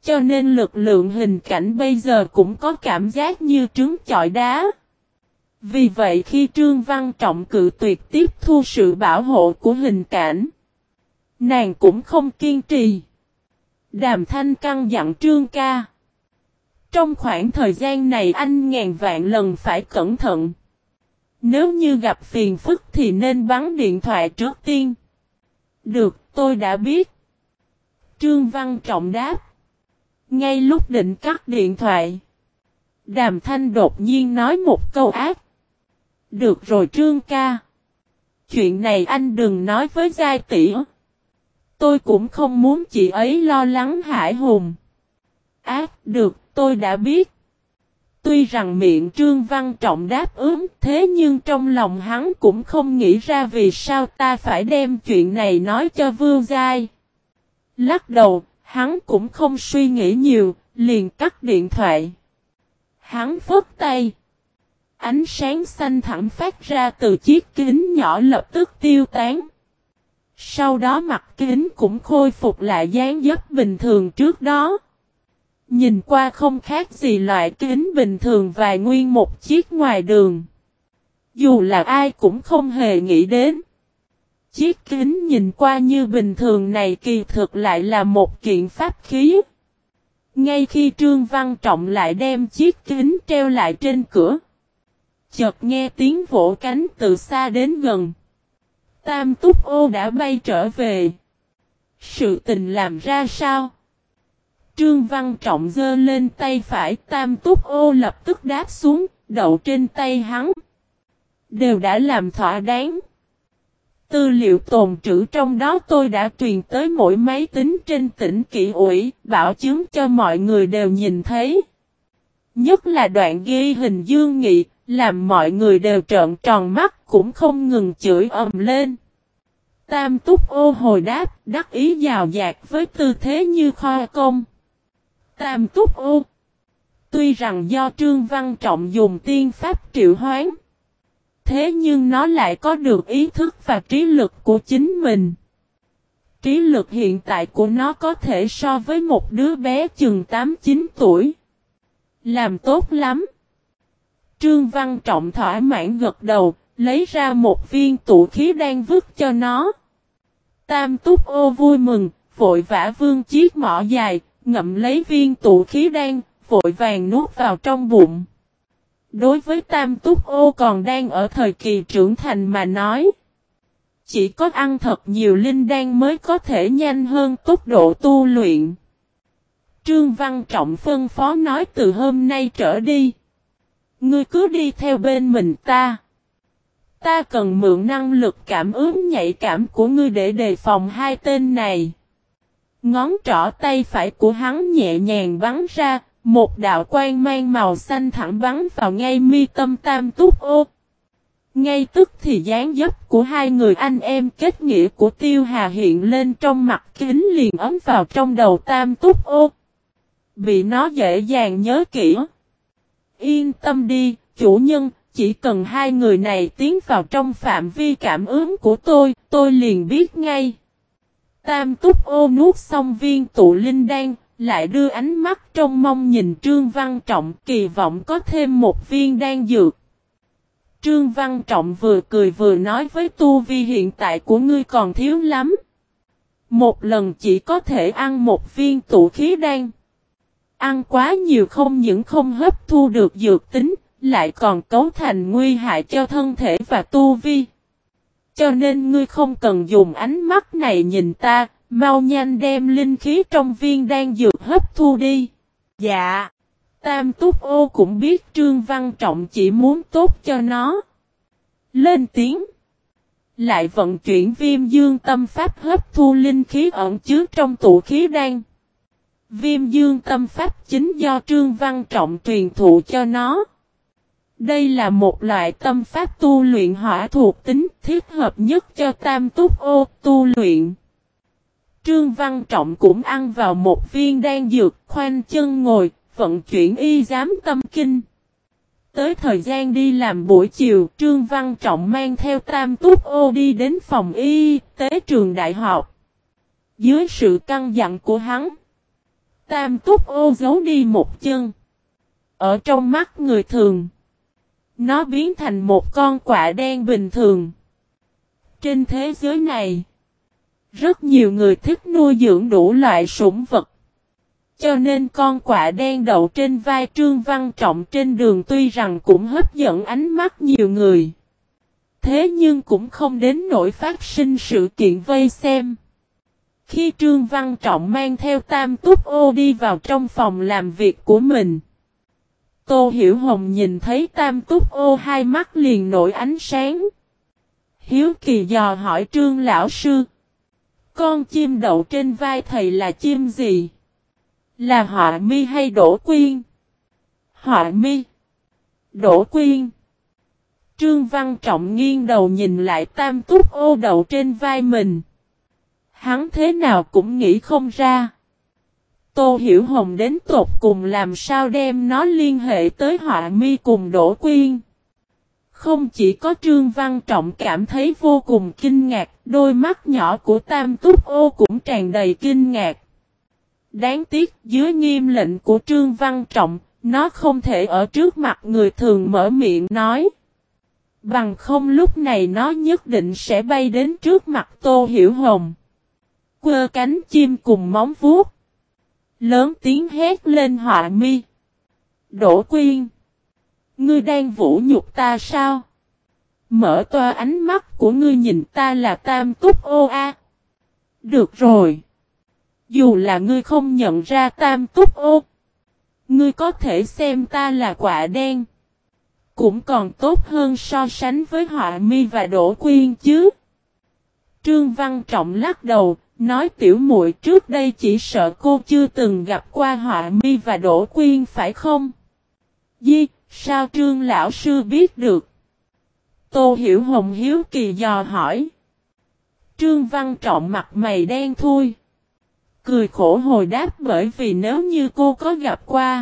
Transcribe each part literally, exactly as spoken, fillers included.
cho nên lực lượng hình cảnh bây giờ cũng có cảm giác như trứng chọi đá. Vì vậy khi Trương Văn Trọng cự tuyệt tiếp thu sự bảo hộ của hình cảnh, nàng cũng không kiên trì. Đàm Thanh căn dặn Trương ca. Trong khoảng thời gian này anh ngàn vạn lần phải cẩn thận. Nếu như gặp phiền phức thì nên bắn điện thoại trước tiên. Được, tôi đã biết. Trương Văn Trọng đáp. Ngay lúc định cắt điện thoại, Đàm Thanh đột nhiên nói một câu ác. Được rồi Trương ca. Chuyện này anh đừng nói với Giai tỷ. Tôi cũng không muốn chị ấy lo lắng hãi hùng. Ác, được, tôi đã biết. Tuy rằng miệng Trương Văn Trọng đáp ứng, thế nhưng trong lòng hắn cũng không nghĩ ra vì sao ta phải đem chuyện này nói cho Vương Giai. Lắc đầu, hắn cũng không suy nghĩ nhiều, liền cắt điện thoại. Hắn phất tay. Ánh sáng xanh thẳm phát ra từ chiếc kính nhỏ lập tức tiêu tán. Sau đó mặt kính cũng khôi phục lại dáng dấp bình thường trước đó. Nhìn qua không khác gì loại kính bình thường vài nguyên một chiếc ngoài đường. Dù là ai cũng không hề nghĩ đến. Chiếc kính nhìn qua như bình thường này kỳ thực lại là một kiện pháp khí. Ngay khi Trương Văn Trọng lại đem chiếc kính treo lại trên cửa, chợt nghe tiếng vỗ cánh từ xa đến gần. Tam Túc Ô đã bay trở về. Sự tình làm ra sao? Trương Văn Trọng giơ lên tay phải, Tam Túc Ô lập tức đáp xuống, đậu trên tay hắn. Đều đã làm thỏa đáng. Tư liệu tồn trữ trong đó tôi đã truyền tới mỗi máy tính trên tỉnh Kỷ ủy, bảo chứng cho mọi người đều nhìn thấy. Nhất là đoạn ghi hình Dương Nghị, làm mọi người đều trợn tròn mắt cũng không ngừng chửi ầm lên. Tam Túc Ô hồi đáp, đắc ý giàu dạt với tư thế như khoa công. Tam Túc Ô. Tuy rằng do Trương Văn Trọng dùng tiên pháp triệu hoán, thế nhưng nó lại có được ý thức và trí lực của chính mình. Trí lực hiện tại của nó có thể so với một đứa bé chừng tám chín tuổi. Làm tốt lắm. Trương Văn Trọng thỏa mãn gật đầu, lấy ra một viên tụ khí đan vứt cho nó. Tam Túc Ô vui mừng, vội vã vươn chiếc mỏ dài, ngậm lấy viên tụ khí đan, vội vàng nuốt vào trong bụng. Đối với Tam Túc Ô còn đang ở thời kỳ trưởng thành mà nói, chỉ có ăn thật nhiều linh đan mới có thể nhanh hơn tốc độ tu luyện. Trương Văn Trọng phân phó nói từ hôm nay trở đi, ngươi cứ đi theo bên mình ta. Ta cần mượn năng lực cảm ứng nhạy cảm của ngươi để đề phòng hai tên này. Ngón trỏ tay phải của hắn nhẹ nhàng bắn ra, một đạo quang mang màu xanh thẳng bắn vào ngay mi tâm Tam Túc Ô. Ngay tức thì dáng dấp của hai người anh em kết nghĩa của Tiêu Hà hiện lên trong mặt kính liền ấm vào trong đầu Tam Túc Ô. Bị nó dễ dàng nhớ kỹ. Yên tâm đi, chủ nhân, chỉ cần hai người này tiến vào trong phạm vi cảm ứng của tôi, tôi liền biết ngay. Tam Túc Ô nuốt xong viên tụ linh đan, lại đưa ánh mắt trong mong nhìn Trương Văn Trọng kỳ vọng có thêm một viên đan dược. Trương Văn Trọng vừa cười vừa nói với tu vi hiện tại của ngươi còn thiếu lắm. Một lần chỉ có thể ăn một viên tụ khí đan. Ăn quá nhiều không những không hấp thu được dược tính, lại còn cấu thành nguy hại cho thân thể và tu vi. Cho nên ngươi không cần dùng ánh mắt này nhìn ta, mau nhanh đem linh khí trong viên đan dược hấp thu đi. Dạ. Tam Túc Ô cũng biết Trương Văn Trọng chỉ muốn tốt cho nó. Lên tiếng. Lại vận chuyển Viêm Dương Tâm Pháp hấp thu linh khí ẩn chứa trong tụ khí đan. Viêm Dương Tâm Pháp chính do Trương Văn Trọng truyền thụ cho nó. Đây là một loại tâm pháp tu luyện hỏa thuộc tính thích hợp nhất cho Tam Túc Ô tu luyện. Trương Văn Trọng cũng ăn vào một viên đan dược, khoanh chân ngồi, vận chuyển y giám tâm kinh. Tới thời gian đi làm buổi chiều, Trương Văn Trọng mang theo Tam Túc Ô đi đến phòng y tế trường đại học. Dưới sự căn dặn của hắn, Tam Túc Ô giấu đi một chân. Ở trong mắt người thường, nó biến thành một con quạ đen bình thường. Trên thế giới này, rất nhiều người thích nuôi dưỡng đủ loại sủng vật. Cho nên con quạ đen đậu trên vai Trương Văn Trọng trên đường tuy rằng cũng hấp dẫn ánh mắt nhiều người. Thế nhưng cũng không đến nỗi phát sinh sự kiện vây xem. Khi Trương Văn Trọng mang theo Tam Túc Ô đi vào trong phòng làm việc của mình, Tô Hiểu Hồng nhìn thấy Tam Túc Ô hai mắt liền nổi ánh sáng. Hiếu kỳ dò hỏi Trương lão sư. Con chim đậu trên vai thầy là chim gì? Là Họa Mi hay Đỗ Quyên? Họa Mi. Đỗ Quyên. Trương Văn Trọng nghiêng đầu nhìn lại Tam Túc Ô đậu trên vai mình. Hắn thế nào cũng nghĩ không ra. Tô Hiểu Hồng đến tột cùng làm sao đem nó liên hệ tới Họa Mi cùng Đỗ Quyên. Không chỉ có Trương Văn Trọng cảm thấy vô cùng kinh ngạc, đôi mắt nhỏ của Tam Túc Ô cũng tràn đầy kinh ngạc. Đáng tiếc dưới nghiêm lệnh của Trương Văn Trọng, nó không thể ở trước mặt người thường mở miệng nói. Bằng không lúc này nó nhất định sẽ bay đến trước mặt Tô Hiểu Hồng. Quơ cánh chim cùng móng vuốt. Lớn tiếng hét lên Họa Mi. Đỗ Quyên. Ngươi đang vũ nhục ta sao? Mở toa ánh mắt của ngươi nhìn ta là Tam Túc Ô a. Được rồi. Dù là ngươi không nhận ra Tam Túc Ô, ngươi có thể xem ta là quạ đen. Cũng còn tốt hơn so sánh với Họa Mi và Đỗ Quyên chứ. Trương Văn Trọng lắc đầu, nói tiểu muội trước đây chỉ sợ cô chưa từng gặp qua Họa Mi và Đỗ Quyên phải không? Di, sao Trương lão sư biết được? Tô Hiểu Hồng hiếu kỳ dò hỏi. Trương Văn Trọng mặt mày đen thui. Cười khổ hồi đáp bởi vì nếu như cô có gặp qua,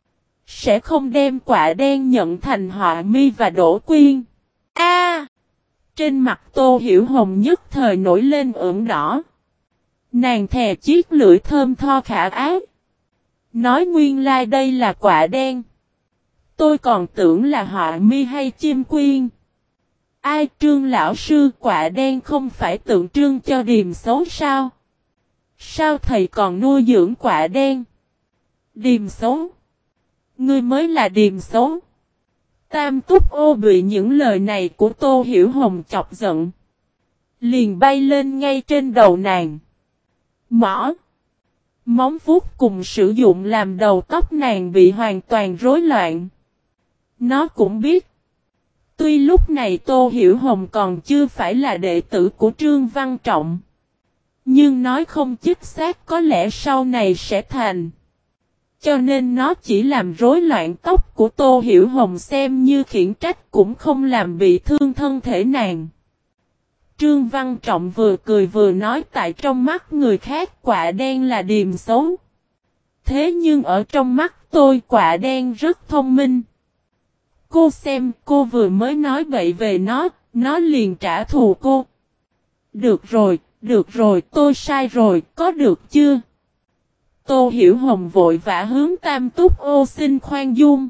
sẽ không đem quạ đen nhận thành Họa Mi và Đỗ Quyên. A! Trên mặt Tô Hiểu Hồng nhất thời nổi lên ửng đỏ. Nàng thè chiếc lưỡi thơm tho khả ái. Nói nguyên lai like đây là quạ đen. Tôi còn tưởng là Họa Mi hay chim quyên. Ai Trương lão sư quạ đen không phải tượng trưng cho điềm xấu sao? Sao thầy còn nuôi dưỡng quạ đen? Điềm xấu? Ngươi mới là điềm xấu. Tam Túc Ô bị những lời này của Tô Hiểu Hồng chọc giận. Liền bay lên ngay trên đầu nàng. Mỏ. Móng vuốt cùng sử dụng làm đầu tóc nàng bị hoàn toàn rối loạn. Nó cũng biết. Tuy lúc này Tô Hiểu Hồng còn chưa phải là đệ tử của Trương Văn Trọng. Nhưng nói không chính xác có lẽ sau này sẽ thành. Cho nên nó chỉ làm rối loạn tóc của Tô Hiểu Hồng xem như khiển trách cũng không làm bị thương thân thể nàng. Trương Văn Trọng vừa cười vừa nói tại trong mắt người khác quạ đen là điềm xấu. Thế nhưng ở trong mắt tôi quạ đen rất thông minh. Cô xem cô vừa mới nói bậy về nó, nó liền trả thù cô. Được rồi, được rồi tôi sai rồi, có được chưa? Tô Hiểu Hồng vội vã hướng Tam Túc Ô xin khoan dung.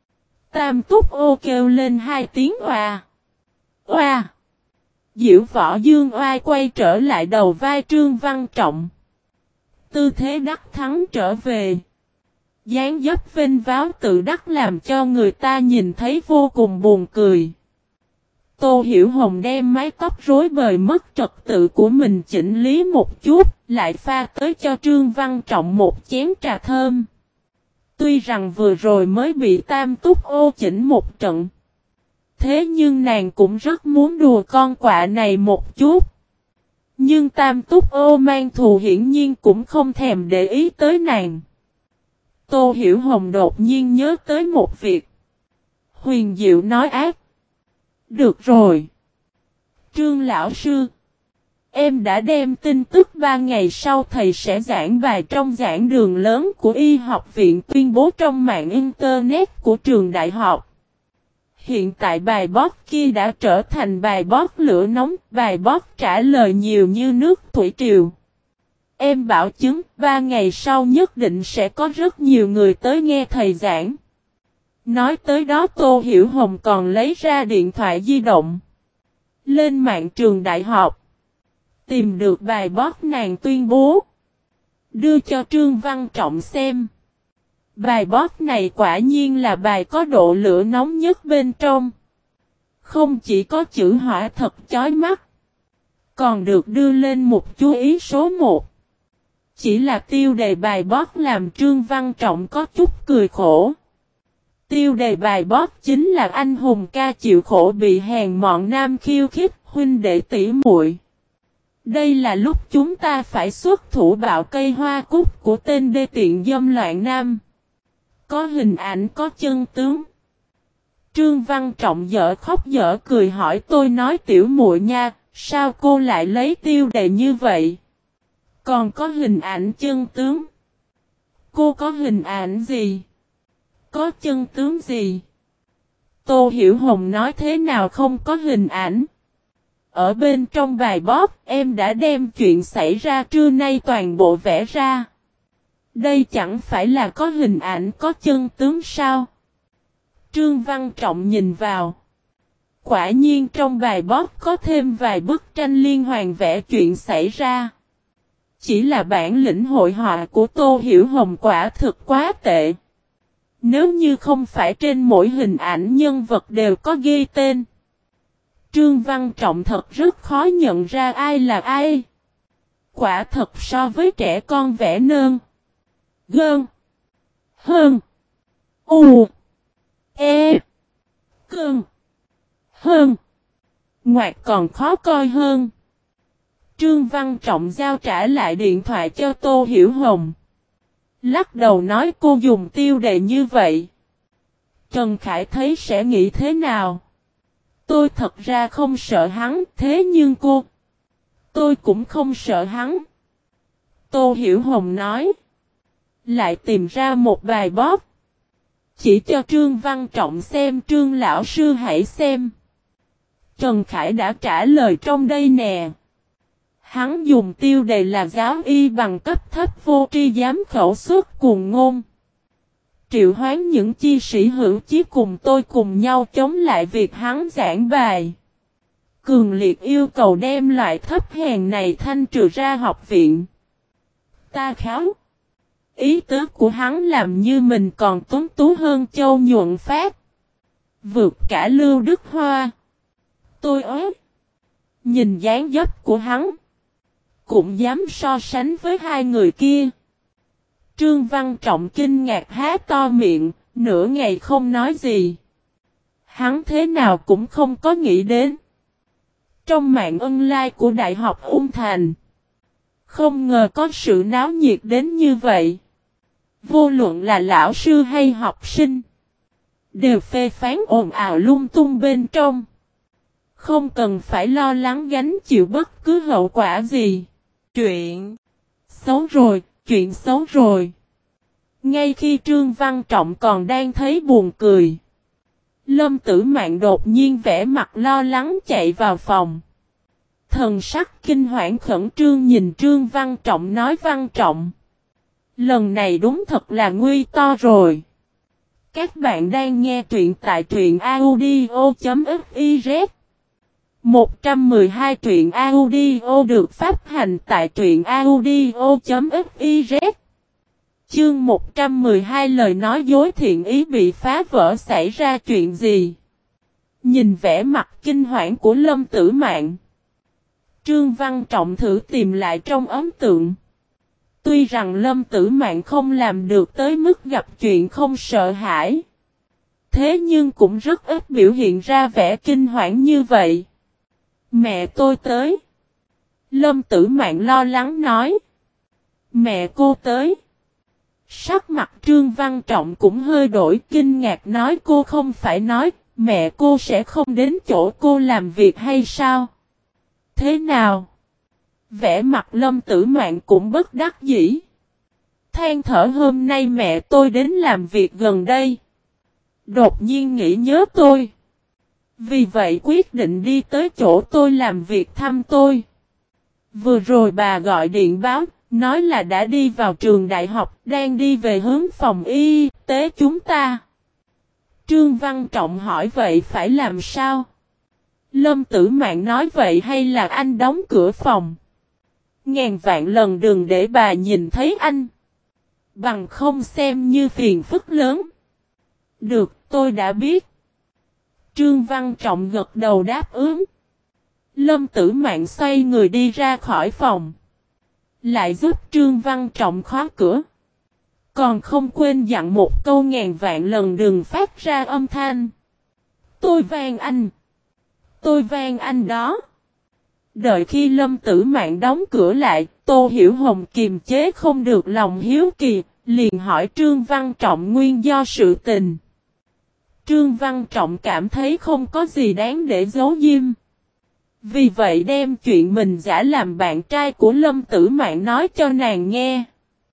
Tam Túc Ô kêu lên hai tiếng oà. Oà. Diễu Võ Dương oai quay trở lại đầu vai Trương Văn Trọng. Tư thế đắc thắng trở về. Dáng dấp vinh váo tự đắc làm cho người ta nhìn thấy vô cùng buồn cười. Tô Hiểu Hồng đem mái tóc rối bời mất trật tự của mình chỉnh lý một chút, lại pha tới cho Trương Văn Trọng một chén trà thơm. Tuy rằng vừa rồi mới bị Tam Túc Ô chỉnh một trận. Thế nhưng nàng cũng rất muốn đùa con quạ này một chút. Nhưng Tam Túc Ô mang thù hiển nhiên cũng không thèm để ý tới nàng. Tô Hiểu Hồng đột nhiên nhớ tới một việc. Huyền Diệu nói ác. Được rồi. Trương lão sư. Em đã đem tin tức ba ngày sau thầy sẽ giảng bài trong giảng đường lớn của y học viện tuyên bố trong mạng internet của trường đại học. Hiện tại bài post kia đã trở thành bài post lửa nóng, bài post trả lời nhiều như nước thủy triều. em bảo chứng ba ngày sau nhất định sẽ có rất nhiều người tới nghe thầy giảng. Nói tới đó Tô Hiểu Hồng còn lấy ra điện thoại di động. Lên mạng trường đại học. Tìm được bài post nàng tuyên bố. Đưa cho Trương Văn Trọng xem. Bài post này quả nhiên là bài có độ lửa nóng nhất bên trong. Không chỉ có chữ họa thật chói mắt. Còn được đưa lên một chú ý số một. Chỉ là tiêu đề bài post làm Trương Văn Trọng có chút cười khổ. Tiêu đề bài post chính là anh hùng ca chịu khổ bị hèn mọn nam khiêu khích, huynh đệ tỷ muội. Đây là lúc chúng ta phải xuất thủ bạo cây hoa cúc của tên đê tiện dâm loạn nam. Có hình ảnh có chân tướng. Trương Văn Trọng dở khóc dở cười hỏi tôi nói tiểu muội nha, sao cô lại lấy tiêu đề như vậy? Còn có hình ảnh chân tướng. Cô có hình ảnh gì? Có chân tướng gì? Tô Hiểu Hồng nói thế nào không có hình ảnh? Ở bên trong bài post em đã đem chuyện xảy ra trưa nay toàn bộ vẽ ra. Đây chẳng phải là có hình ảnh có chân tướng sao? Trương Văn Trọng nhìn vào. Quả nhiên trong bài post có thêm vài bức tranh liên hoàn vẽ chuyện xảy ra. Chỉ là bản lĩnh hội họa của Tô Hiểu Hồng quả thực quá tệ. Nếu như không phải trên mỗi hình ảnh nhân vật đều có ghi tên. Trương Văn Trọng thật rất khó nhận ra ai là ai. Quả thật so với trẻ con vẽ nơn. Gơn. Hơn. U. E. Cơn. Hơn. Ngoạc còn khó coi hơn. Trương Văn Trọng giao trả lại điện thoại cho Tô Hiểu Hồng. Lắc đầu nói cô dùng tiêu đề như vậy. Trần Khải thấy sẽ nghĩ thế nào? Tôi thật ra không sợ hắn, thế nhưng cô... Tôi cũng không sợ hắn. Tô Hiểu Hồng nói. Lại tìm ra một bài post. Chỉ cho Trương Văn Trọng xem, Trương lão sư hãy xem. Trần Khải đã trả lời trong đây nè. Hắn dùng tiêu đề là giáo y bằng cấp thấp vô tri giám khẩu suất cuồng ngôn. Triệu hoán những chi sĩ hữu chí cùng tôi cùng nhau chống lại việc hắn giảng bài. Cường liệt yêu cầu đem loại thấp hèn này thanh trừ ra học viện. Ta kháo. Ý tứ của hắn làm như mình còn tuấn tú hơn Châu Nhuận Phát. Vượt cả Lưu Đức Hoa. Tôi ớt. Nhìn dáng dấp của hắn. Cũng dám so sánh với hai người kia. Trương Văn Trọng kinh ngạc há to miệng, nửa ngày không nói gì. Hắn thế nào cũng không có nghĩ đến. Trong mạng online của Đại học Ung Thành. Không ngờ có sự náo nhiệt đến như vậy. Vô luận là lão sư hay học sinh. Đều phê phán ồn ào lung tung bên trong. Không cần phải lo lắng gánh chịu bất cứ hậu quả gì. Chuyện xấu rồi, chuyện xấu rồi. Ngay khi Trương Văn Trọng còn đang thấy buồn cười. Lâm Tử Mạn đột nhiên vẻ mặt lo lắng chạy vào phòng. Thần sắc kinh hoảng khẩn trương nhìn Trương Văn Trọng nói Văn Trọng. Lần này đúng thật là nguy to rồi. Các bạn đang nghe truyện tại truyện audio.fiz. một trăm mười hai truyện audio được phát hành tại truyện audio.fiz. Chương một trăm mười hai lời nói dối thiện ý bị phá vỡ xảy ra chuyện gì? Nhìn vẻ mặt kinh hoảng của Lâm Tử Mạn. Trương Văn Trọng thử tìm lại trong ấn tượng. Tuy rằng Lâm Tử Mạn không làm được tới mức gặp chuyện không sợ hãi. Thế nhưng cũng rất ít biểu hiện ra vẻ kinh hoảng như vậy. Mẹ tôi tới. Lâm Tử Mạn lo lắng nói. Mẹ cô tới. Sắc mặt Trương Văn Trọng cũng hơi đổi kinh ngạc nói cô không phải nói mẹ cô sẽ không đến chỗ cô làm việc hay sao? Thế nào? Vẻ mặt Lâm Tử Mạn cũng bất đắc dĩ. Than thở hôm nay mẹ tôi đến làm việc gần đây. Đột nhiên nghĩ nhớ tôi. Vì vậy quyết định đi tới chỗ tôi làm việc thăm tôi. Vừa rồi bà gọi điện báo, Nói là đã đi vào trường đại học, đang đi về hướng phòng y tế chúng ta. Trương Văn Trọng hỏi vậy phải làm sao? Lâm Tử Mạn nói vậy hay là anh đóng cửa phòng? Ngàn vạn lần đừng để bà nhìn thấy anh. Bằng không xem như phiền phức lớn. Được, tôi đã biết. Trương Văn Trọng gật đầu đáp ứng. Lâm Tử Mạn xoay người đi ra khỏi phòng. Lại giúp Trương Văn Trọng khóa cửa. Còn không quên dặn một câu ngàn vạn lần đừng phát ra âm thanh. Tôi van anh. Tôi van anh đó. Đợi khi Lâm Tử Mạn đóng cửa lại, Tô Hiểu Hồng kiềm chế không được lòng hiếu kỳ, liền hỏi Trương Văn Trọng nguyên do sự tình. Trương Văn Trọng cảm thấy không có gì đáng để giấu giếm. Vì vậy đem chuyện mình giả làm bạn trai của Lâm Tử Mạn nói cho nàng nghe.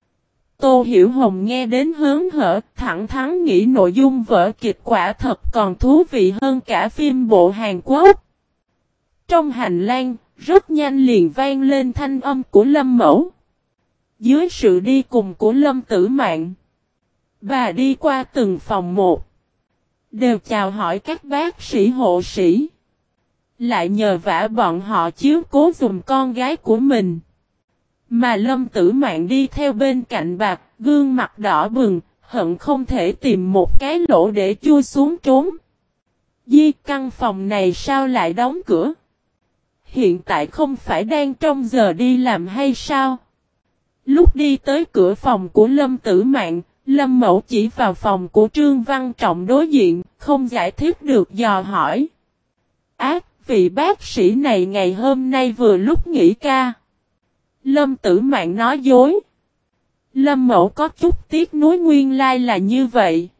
Tô Hiểu Hồng nghe đến hớn hở, thẳng thắn nghĩ nội dung vở kịch quả thật còn thú vị hơn cả phim bộ Hàn Quốc. Trong hành lang, rất nhanh liền vang lên thanh âm của Lâm Mẫu. Dưới sự đi cùng của Lâm Tử Mạn, bà đi qua từng phòng một, đều chào hỏi các bác sĩ hộ sĩ. Lại nhờ vả bọn họ chiếu cố dùm con gái của mình. Mà Lâm Tử Mạn đi theo bên cạnh bạc, gương mặt đỏ bừng, hận không thể tìm một cái lỗ để chui xuống trốn. Di, căn phòng này sao lại đóng cửa? Hiện tại không phải đang trong giờ đi làm hay sao? Lúc đi tới cửa phòng của Lâm Tử Mạn, Lâm Mẫu chỉ vào phòng của Trương Văn Trọng đối diện, không giải thích được dò hỏi. Ác, vị bác sĩ này ngày hôm nay vừa lúc nghỉ ca. Lâm Tử Mạn nói dối. Lâm Mẫu có chút tiếc nuối nguyên lai là như vậy.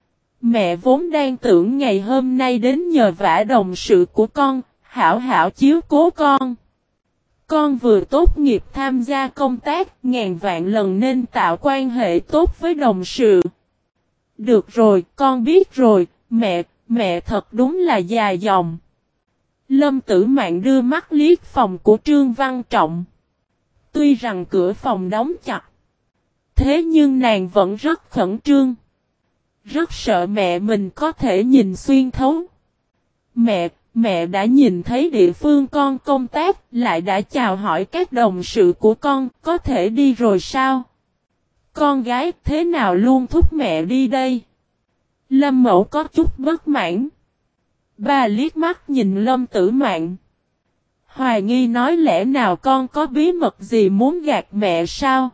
Mẹ vốn đang tưởng ngày hôm nay đến nhờ vả đồng sự của con, hảo hảo chiếu cố con. Con vừa tốt nghiệp tham gia công tác, ngàn vạn lần nên tạo quan hệ tốt với đồng sự. Được rồi, con biết rồi, mẹ, mẹ thật đúng là dài dòng. Lâm Tử Mạn đưa mắt liếc phòng của Trương Văn Trọng. Tuy rằng cửa phòng đóng chặt, thế nhưng nàng vẫn rất khẩn trương. Rất sợ mẹ mình có thể nhìn xuyên thấu. Mẹ, mẹ đã nhìn thấy địa phương con công tác, lại đã chào hỏi các đồng sự của con, có thể đi rồi sao? Con gái thế nào luôn thúc mẹ đi đây? Lâm Mẫu có chút bất mãn. Bà liếc mắt nhìn Lâm Tử Mạn. Hoài nghi nói lẽ nào con có bí mật gì muốn gạt mẹ sao?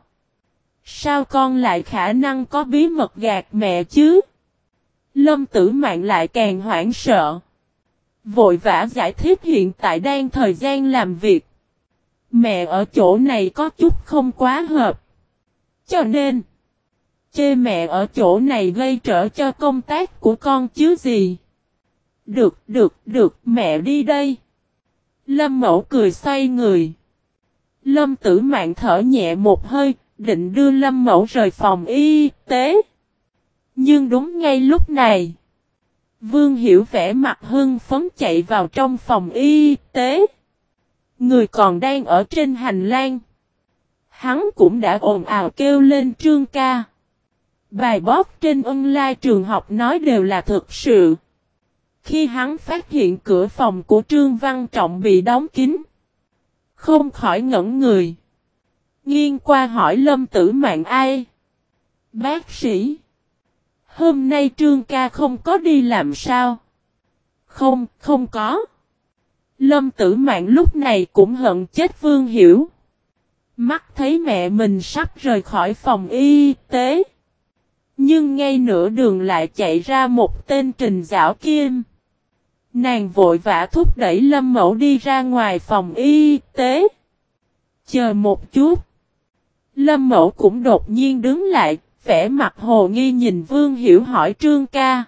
Sao con lại khả năng có bí mật gạt mẹ chứ? Lâm Tử Mạn lại càng hoảng sợ. Vội vã giải thích hiện tại đang thời gian làm việc. Mẹ ở chỗ này có chút không quá hợp. Cho nên, chê mẹ ở chỗ này gây trở cho công tác của con chứ gì. Được, được, được, mẹ đi đây. Lâm Mẫu cười xoay người. Lâm Tử Mạn thở nhẹ một hơi, định đưa Lâm Mẫu rời phòng y tế. Nhưng đúng ngay lúc này, Vương Hiểu vẻ mặt hưng phấn chạy vào trong phòng y tế. Người còn đang ở trên hành lang. Hắn cũng đã ồn ào kêu lên Trương ca. Bài bóp trên online trường học nói đều là thực sự. Khi hắn phát hiện cửa phòng của Trương Văn Trọng bị đóng kín, không khỏi ngẩn người. Nghiêng qua hỏi Lâm Tử Mạn ai? Bác sĩ. Hôm nay Trương ca không có đi làm sao? Không, không có. Lâm Tử Mạn lúc này cũng hận chết Vương Hiểu. Mắt thấy mẹ mình sắp rời khỏi phòng y tế. Nhưng ngay nửa đường lại chạy ra một tên Trình Giảo Kim. Nàng vội vã thúc đẩy Lâm Mẫu đi ra ngoài phòng y tế. Chờ một chút. Lâm Mẫu cũng đột nhiên đứng lại, vẻ mặt hồ nghi nhìn Vương Hiểu hỏi Trương ca.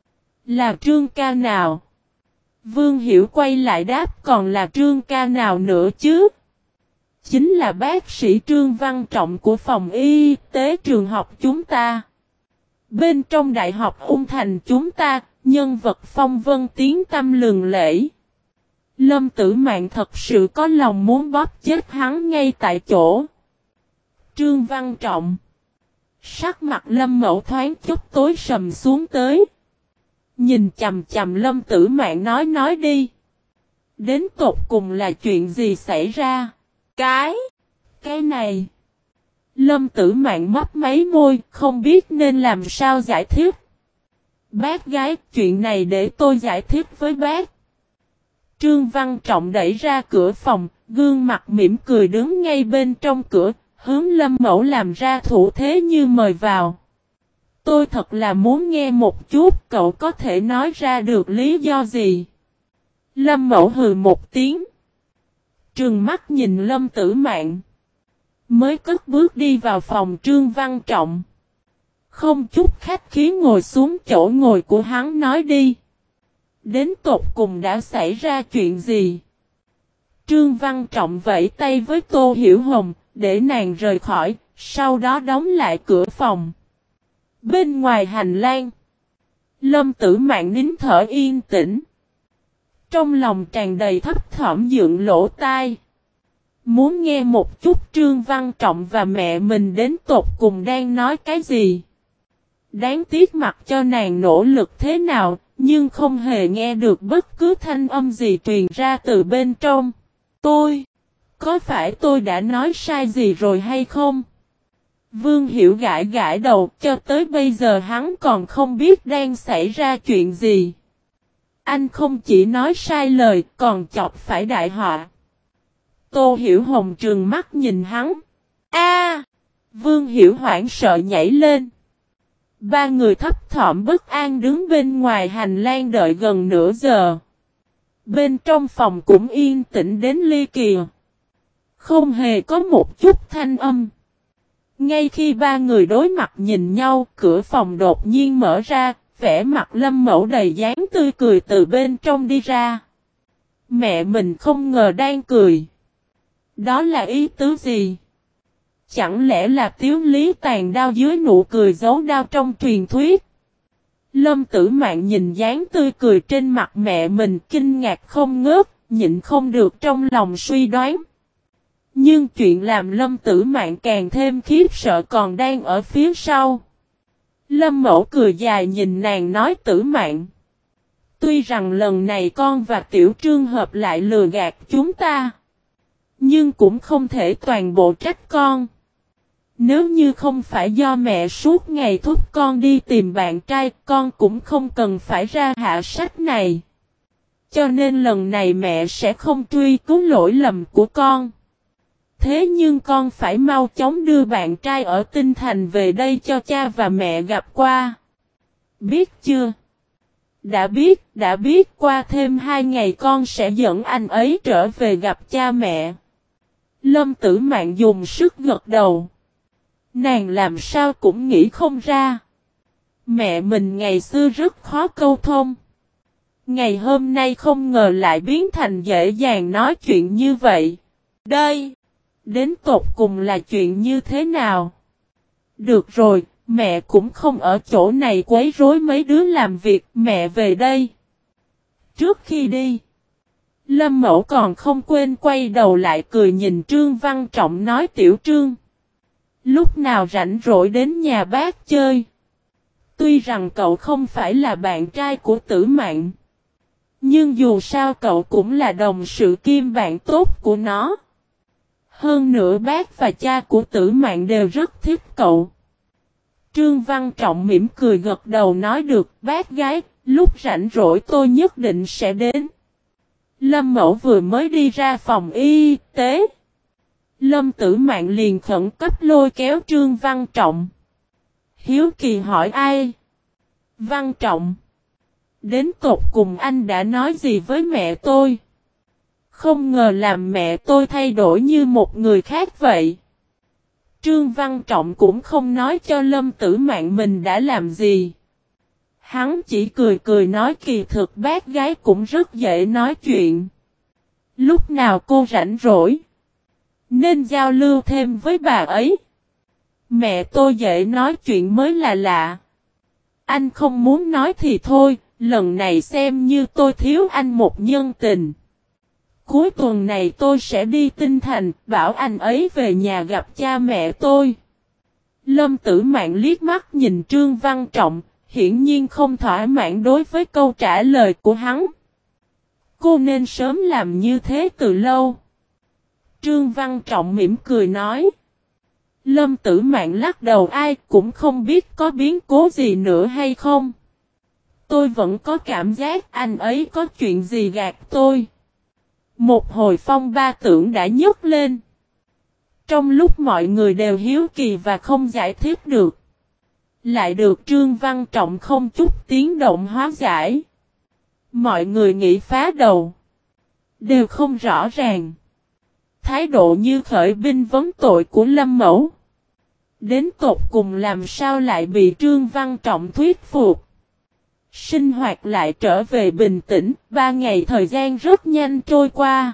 Là Trương ca nào? Vương Hiểu quay lại đáp còn là Trương ca nào nữa chứ? Chính là bác sĩ Trương Văn Trọng của phòng y tế trường học chúng ta. Bên trong đại học Ung Thành chúng ta, nhân vật phong vân tiếng tăm lừng lẫy. Lâm Tử Mạn thật sự có lòng muốn bóp chết hắn ngay tại chỗ. Trương Văn Trọng. Sắc mặt Lâm Mẫu thoáng chút tối sầm xuống tới. Nhìn chầm chầm Lâm Tử Mạn nói nói đi. Đến tột cùng là chuyện gì xảy ra? Cái, cái này. Lâm Tử Mạn mấp máy môi, không biết nên làm sao giải thích. Bác gái, chuyện này để tôi giải thích với bác. Trương Văn Trọng đẩy ra cửa phòng, gương mặt mỉm cười đứng ngay bên trong cửa, hướng Lâm Mẫu làm ra thủ thế như mời vào. Tôi thật là muốn nghe một chút, cậu có thể nói ra được lý do gì? Lâm Mẫu hừ một tiếng. Trừng mắt nhìn Lâm Tử Mạn. Mới cất bước đi vào phòng Trương Văn Trọng. Không chút khách khí ngồi xuống chỗ ngồi của hắn nói đi. Đến tột cùng đã xảy ra chuyện gì? Trương Văn Trọng vẫy tay với Tô Hiểu Hồng, để nàng rời khỏi, sau đó đóng lại cửa phòng. Bên ngoài hành lang, Lâm Tử Mạn nín thở yên tĩnh. Trong lòng tràn đầy thấp thỏm dựng lỗ tai. Muốn nghe một chút Trương Văn Trọng và mẹ mình đến tột cùng đang nói cái gì. Đáng tiếc mặc cho nàng nỗ lực thế nào, nhưng không hề nghe được bất cứ thanh âm gì truyền ra từ bên trong. Tôi, có phải tôi đã nói sai gì rồi hay không? Vương Hiểu gãi gãi đầu, cho tới bây giờ hắn còn không biết đang xảy ra chuyện gì. Anh không chỉ nói sai lời, còn chọc phải đại họa. Tô Hiểu Hồng trừng mắt nhìn hắn. A! Vương Hiểu hoảng sợ nhảy lên. Ba người thấp thỏm bất an đứng bên ngoài hành lang đợi gần nửa giờ. Bên trong phòng cũng yên tĩnh đến ly kỳ. Không hề có một chút thanh âm. Ngay khi ba người đối mặt nhìn nhau, cửa phòng đột nhiên mở ra, vẻ mặt Lâm Mẫu đầy dáng tươi cười từ bên trong đi ra. Mẹ mình không ngờ đang cười. Đó là ý tứ gì? Chẳng lẽ là Tiếu Lý tàn đao dưới nụ cười giấu đao trong truyền thuyết? Lâm Tử Mạn nhìn dáng tươi cười trên mặt mẹ mình kinh ngạc không ngớt, nhịn không được trong lòng suy đoán. Nhưng chuyện làm Lâm Tử Mạn càng thêm khiếp sợ còn đang ở phía sau. Lâm Mẫu cười dài nhìn nàng nói Tử Mạn. Tuy rằng lần này con và Tiểu Trương hợp lại lừa gạt chúng ta. Nhưng cũng không thể toàn bộ trách con. Nếu như không phải do mẹ suốt ngày thúc con đi tìm bạn trai, con cũng không cần phải ra hạ sách này. Cho nên lần này mẹ sẽ không truy cứu lỗi lầm của con. Thế nhưng con phải mau chóng đưa bạn trai ở Tinh Thành về đây cho cha và mẹ gặp qua. Biết chưa? Đã biết, đã biết qua thêm hai ngày con sẽ dẫn anh ấy trở về gặp cha mẹ. Lâm Tử Mạn dùng sức gật đầu. Nàng làm sao cũng nghĩ không ra. Mẹ mình ngày xưa rất khó câu thông. Ngày hôm nay không ngờ lại biến thành dễ dàng nói chuyện như vậy. Đây, đến tột cùng là chuyện như thế nào? Được rồi, mẹ cũng không ở chỗ này quấy rối mấy đứa làm việc, mẹ về đây. Trước khi đi, Lâm Mẫu còn không quên quay đầu lại cười nhìn Trương Văn Trọng nói Tiểu Trương. Lúc nào rảnh rỗi đến nhà bác chơi. Tuy rằng cậu không phải là bạn trai của Tử Mạn. Nhưng dù sao cậu cũng là đồng sự kim bạn tốt của nó. Hơn nữa bác và cha của Tử Mạn đều rất thích cậu. Trương Văn Trọng mỉm cười gật đầu nói được bác gái, lúc rảnh rỗi tôi nhất định sẽ đến. Lâm Mẫu vừa mới đi ra phòng y tế. Lâm Tử Mạn liền khẩn cấp lôi kéo Trương Văn Trọng. Hiếu kỳ hỏi ai? Văn Trọng. Đến tột cùng anh đã nói gì với mẹ tôi? Không ngờ làm mẹ tôi thay đổi như một người khác vậy. Trương Văn Trọng cũng không nói cho Lâm Tử Mạn mình đã làm gì. Hắn chỉ cười cười nói kỳ thực bác gái cũng rất dễ nói chuyện. Lúc nào cô rảnh rỗi, nên giao lưu thêm với bà ấy. Mẹ tôi dễ nói chuyện mới là lạ. Anh không muốn nói thì thôi, lần này xem như tôi thiếu anh một nhân tình. Cuối tuần này tôi sẽ đi Tinh Thành, bảo anh ấy về nhà gặp cha mẹ tôi. Lâm Tử Mạn liếc mắt nhìn Trương Văn Trọng, hiển nhiên không thỏa mãn đối với câu trả lời của hắn. Cô nên sớm làm như thế từ lâu. Trương Văn Trọng mỉm cười nói. Lâm Tử Mạn lắc đầu, ai cũng không biết có biến cố gì nữa hay không. Tôi vẫn có cảm giác anh ấy có chuyện gì gạt tôi. Một hồi phong ba tưởng đã nhấc lên. Trong lúc mọi người đều hiếu kỳ và không giải thích được, lại được Trương Văn Trọng không chút tiếng động hóa giải. Mọi người nghĩ phá đầu, đều không rõ ràng. Thái độ như khởi binh vấn tội của Lâm Mẫu, đến tột cùng làm sao lại bị Trương Văn Trọng thuyết phục. Sinh hoạt lại trở về bình tĩnh, ba ngày thời gian rất nhanh trôi qua.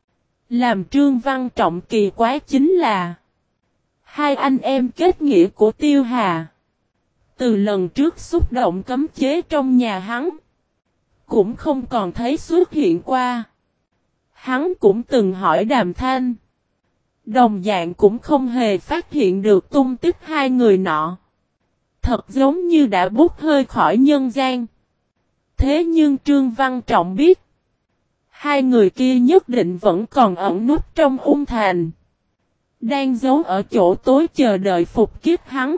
Làm Trương Văn Trọng kỳ quái chính là hai anh em kết nghĩa của Tiêu Hà. Từ lần trước xúc động cấm chế trong nhà hắn, cũng không còn thấy xuất hiện qua. Hắn cũng từng hỏi Đàm Thanh, đồng dạng cũng không hề phát hiện được tung tích hai người nọ. Thật giống như đã bút hơi khỏi nhân gian. Thế nhưng Trương Văn Trọng biết, hai người kia nhất định vẫn còn ẩn núp trong ung thành, đang giấu ở chỗ tối chờ đợi phục kích hắn.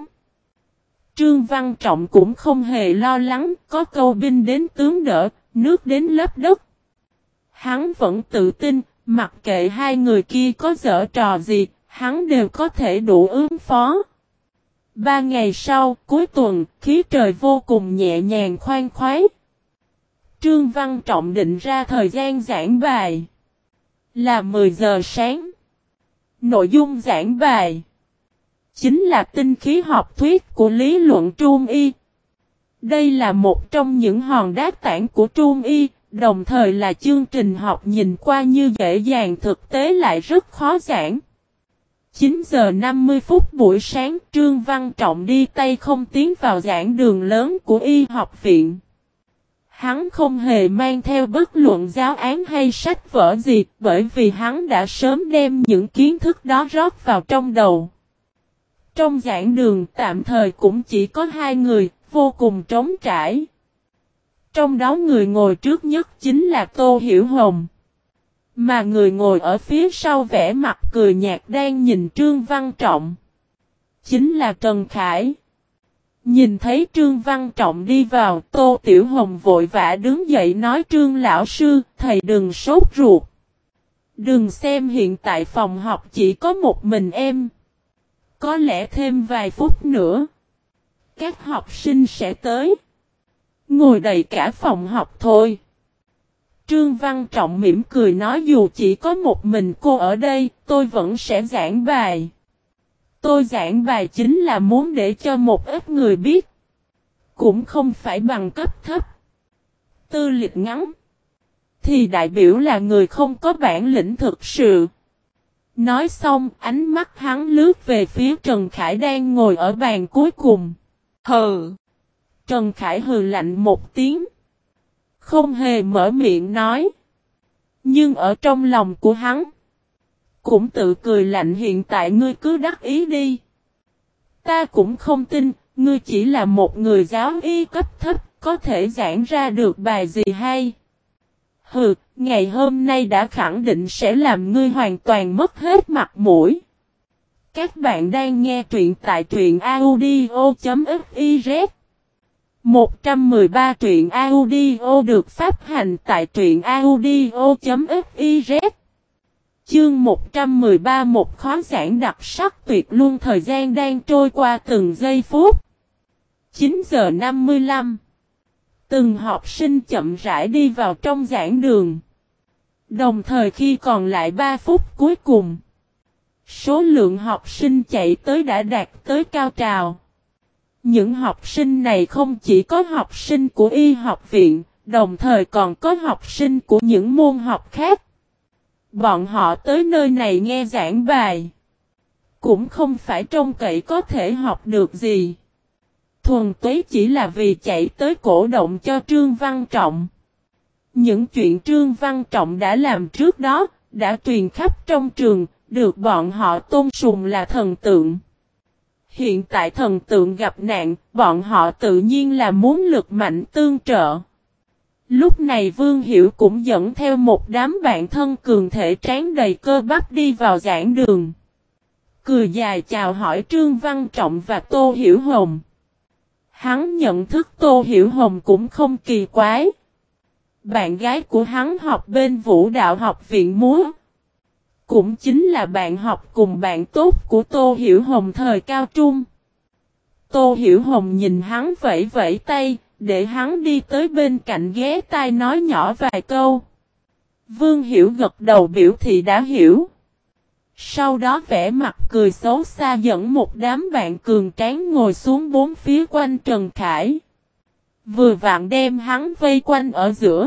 Trương Văn Trọng cũng không hề lo lắng, có câu binh đến tướng đỡ, nước đến lấp đất. Hắn vẫn tự tin, mặc kệ hai người kia có giở trò gì, hắn đều có thể đủ ứng phó. Ba ngày sau, cuối tuần, khí trời vô cùng nhẹ nhàng khoan khoái. Trương Văn Trọng định ra thời gian giảng bài là mười giờ sáng. Nội dung giảng bài chính là tinh khí học thuyết của lý luận Trung Y. Đây là một trong những hòn đá tảng của Trung Y, đồng thời là chương trình học nhìn qua như dễ dàng, thực tế lại rất khó giảng. chín giờ năm mươi phút buổi sáng, Trương Văn Trọng đi tay không tiến vào giảng đường lớn của Y học viện. Hắn không hề mang theo bất luận giáo án hay sách vở gì, bởi vì hắn đã sớm đem những kiến thức đó rót vào trong đầu. Trong giảng đường tạm thời cũng chỉ có hai người, vô cùng trống trải. Trong đó người ngồi trước nhất chính là Tô Hiểu Hồng. Mà người ngồi ở phía sau vẻ mặt cười nhạt đang nhìn Trương Văn Trọng chính là Trần Khải. Nhìn thấy Trương Văn Trọng đi vào, Tô Tiểu Hồng vội vã đứng dậy nói: Trương lão sư, thầy đừng sốt ruột. Đừng xem hiện tại phòng học chỉ có một mình em. Có lẽ thêm vài phút nữa, các học sinh sẽ tới. Ngồi đầy cả phòng học thôi. Trương Văn Trọng mỉm cười nói: dù chỉ có một mình cô ở đây, tôi vẫn sẽ giảng bài. Tôi giảng bài chính là muốn để cho một ít người biết. Cũng không phải bằng cấp thấp, tư lịch ngắn, thì đại biểu là người không có bản lĩnh thực sự. Nói xong, ánh mắt hắn lướt về phía Trần Khải đang ngồi ở bàn cuối cùng. Hừ! Trần Khải hừ lạnh một tiếng, không hề mở miệng nói. Nhưng ở trong lòng của hắn, cũng tự cười lạnh: hiện tại ngươi cứ đắc ý đi. Ta cũng không tin, ngươi chỉ là một người giáo y cấp thấp, có thể giảng ra được bài gì hay. Hừ, ngày hôm nay đã khẳng định sẽ làm ngươi hoàn toàn mất hết mặt mũi. Các bạn đang nghe truyện tại truyện audio.fiz. một trăm mười ba truyện audio được phát hành tại truyện audio.fiz. Chương một trăm mười ba, một khóa giảng đặc sắc tuyệt luôn. Thời gian đang trôi qua từng giây phút. chín giờ năm mươi lăm. Từng học sinh chậm rãi đi vào trong giảng đường. Đồng thời khi còn lại ba phút cuối cùng, số lượng học sinh chạy tới đã đạt tới cao trào. Những học sinh này không chỉ có học sinh của y học viện, đồng thời còn có học sinh của những môn học khác. Bọn họ tới nơi này nghe giảng bài, cũng không phải trông cậy có thể học được gì. Thuần túy chỉ là vì chạy tới cổ động cho Trương Văn Trọng. Những chuyện Trương Văn Trọng đã làm trước đó, đã truyền khắp trong trường, được bọn họ tôn sùng là thần tượng. Hiện tại thần tượng gặp nạn, bọn họ tự nhiên là muốn lực mạnh tương trợ. Lúc này Vương Hiểu cũng dẫn theo một đám bạn thân cường thể tráng đầy cơ bắp đi vào giảng đường. Cười dài chào hỏi Trương Văn Trọng và Tô Hiểu Hồng. Hắn nhận thức Tô Hiểu Hồng cũng không kỳ quái. Bạn gái của hắn học bên Vũ Đạo Học viện múa. Cũng chính là bạn học cùng bạn tốt của Tô Hiểu Hồng thời cao trung. Tô Hiểu Hồng nhìn hắn vẫy vẫy tay, để hắn đi tới bên cạnh ghé tai nói nhỏ vài câu. Vương Hiểu gật đầu biểu thị đã hiểu. Sau đó vẻ mặt cười xấu xa dẫn một đám bạn cường tráng ngồi xuống bốn phía quanh Trần Khải. Vừa vặn đem hắn vây quanh ở giữa.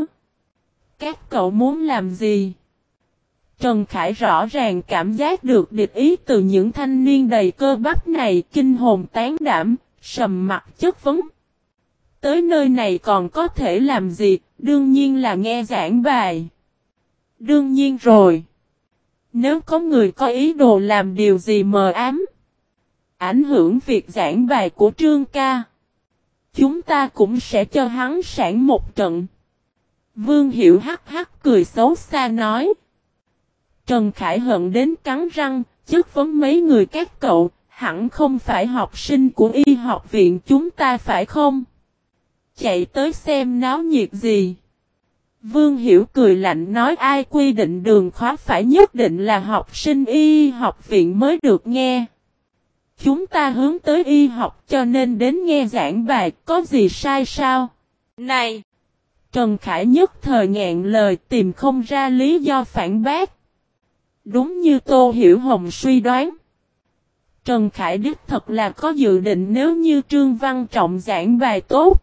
Các cậu muốn làm gì? Trần Khải rõ ràng cảm giác được địch ý từ những thanh niên đầy cơ bắp này, kinh hồn tán đảm, sầm mặt chất vấn. Tới nơi này còn có thể làm gì, đương nhiên là nghe giảng bài. Đương nhiên rồi. Nếu có người có ý đồ làm điều gì mờ ám, ảnh hưởng việc giảng bài của Trương ca, chúng ta cũng sẽ cho hắn sản một trận. Vương Hiểu hắc hắc cười xấu xa nói. Trần Khải hận đến cắn răng, chất vấn mấy người các cậu, hẳn không phải học sinh của y học viện chúng ta phải không? Chạy tới xem náo nhiệt gì? Vương Hiểu cười lạnh nói ai quy định đường khóa phải nhất định là học sinh y học viện mới được nghe. Chúng ta hướng tới y học cho nên đến nghe giảng bài, có gì sai sao? Này! Trần Khải nhất thời nghẹn lời tìm không ra lý do phản bác. Đúng như Tô Hiểu Hồng suy đoán. Trần Khải đích thật là có dự định nếu như Trương Văn Trọng giảng bài tốt,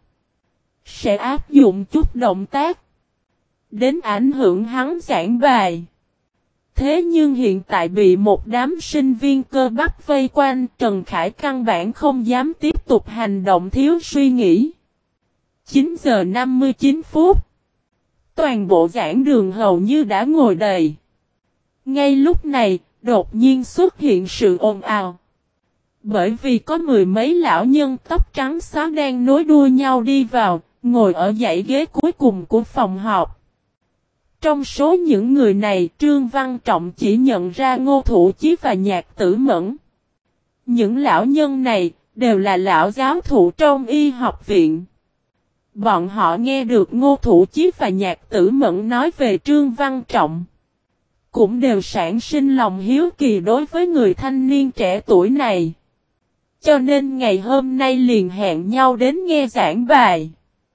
sẽ áp dụng chút động tác, đến ảnh hưởng hắn giảng bài. Thế nhưng hiện tại bị một đám sinh viên cơ bắp vây quanh, Trần Khải căn bản không dám tiếp tục hành động thiếu suy nghĩ. chín giờ năm mươi chín phút. Toàn bộ giảng đường hầu như đã ngồi đầy. Ngay lúc này, đột nhiên xuất hiện sự ồn ào. Bởi vì có mười mấy lão nhân tóc trắng xóa đang nối đuôi nhau đi vào, ngồi ở dãy ghế cuối cùng của phòng họp. Trong số những người này, Trương Văn Trọng chỉ nhận ra Ngô Thủ Chí và Nhạc Tử Mẫn. Những lão nhân này, đều là lão giáo thụ trong y học viện. Bọn họ nghe được Ngô Thủ Chí và Nhạc Tử Mẫn nói về Trương Văn Trọng, cũng đều sản sinh lòng hiếu kỳ đối với người thanh niên trẻ tuổi này. Cho nên ngày hôm nay liền hẹn nhau đến nghe giảng bài.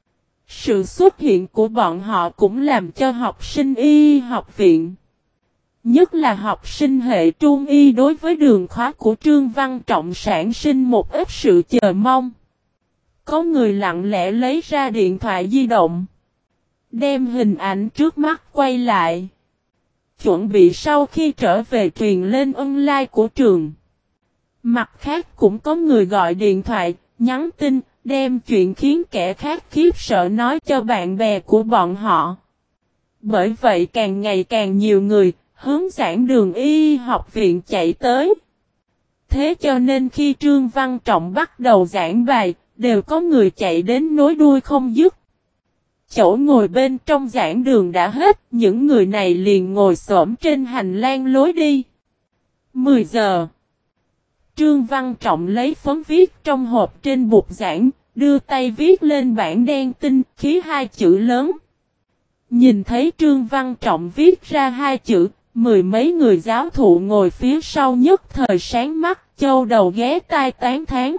Sự xuất hiện của bọn họ cũng làm cho học sinh y học viện, nhất là học sinh hệ trung y đối với đường khóa của Trương Văn Trọng sản sinh một ít sự chờ mong. Có người lặng lẽ lấy ra điện thoại di động, đem hình ảnh trước mắt quay lại, chuẩn bị sau khi trở về truyền lên online của trường. Mặt khác cũng có người gọi điện thoại, nhắn tin, đem chuyện khiến kẻ khác khiếp sợ nói cho bạn bè của bọn họ. Bởi vậy càng ngày càng nhiều người hướng giảng đường y học viện chạy tới. Thế cho nên khi Trương Văn Trọng bắt đầu giảng bài, đều có người chạy đến nối đuôi không dứt. Chỗ ngồi bên trong giảng đường đã hết, những người này liền ngồi xổm trên hành lang lối đi. mười giờ. Trương Văn Trọng lấy phấn viết trong hộp trên bục giảng, đưa tay viết lên bảng đen tinh khí hai chữ lớn. Nhìn thấy Trương Văn Trọng viết ra hai chữ, mười mấy người giáo thụ ngồi phía sau nhất thời sáng mắt, châu đầu ghé tai tán thán.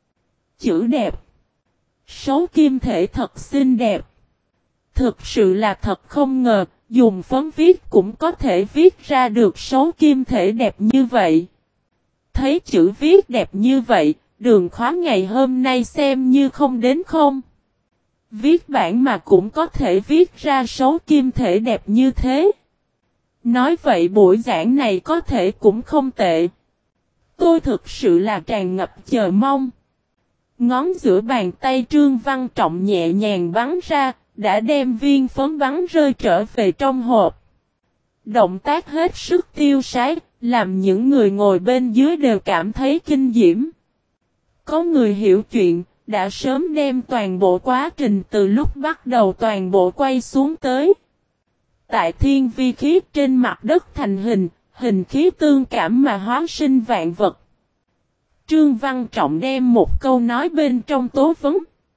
Chữ đẹp. Số kim thể thật xinh đẹp. Thực sự là thật không ngờ, dùng phấn viết cũng có thể viết ra được số kim thể đẹp như vậy. Thấy chữ viết đẹp như vậy, đường khóa ngày hôm nay xem như không đến không. Viết bản mà cũng có thể viết ra số kim thể đẹp như thế. Nói vậy buổi giảng này có thể cũng không tệ. Tôi thực sự là tràn ngập chờ mong. Ngón giữa bàn tay Trương Văn Trọng nhẹ nhàng bắn ra, đã đem viên phấn bắn rơi trở về trong hộp. Động tác hết sức tiêu sái, làm những người ngồi bên dưới đều cảm thấy kinh diễm. Có người hiểu chuyện, đã sớm đem toàn bộ quá trình từ lúc bắt đầu toàn bộ quay xuống tới. Tại thiên vi khí trên mặt đất thành hình, hình khí tương cảm mà hóa sinh vạn vật. Trương Văn Trọng đem một câu nói bên trong tố vấn.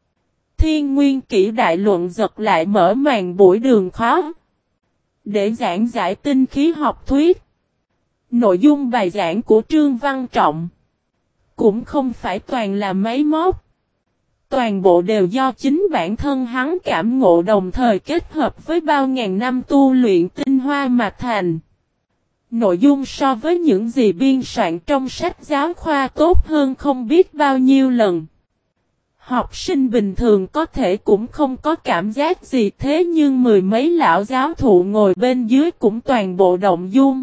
Thiên nguyên kỹ đại luận giật lại mở màn buổi đường khó. Để giảng giải tinh khí học thuyết. Nội dung bài giảng của Trương Văn Trọng cũng không phải toàn là máy móc. Toàn bộ đều do chính bản thân hắn cảm ngộ đồng thời kết hợp với bao ngàn năm tu luyện tinh hoa mà thành. Nội dung so với những gì biên soạn trong sách giáo khoa tốt hơn không biết bao nhiêu lần. Học sinh bình thường có thể cũng không có cảm giác gì thế nhưng mười mấy lão giáo thụ ngồi bên dưới cũng toàn bộ động dung.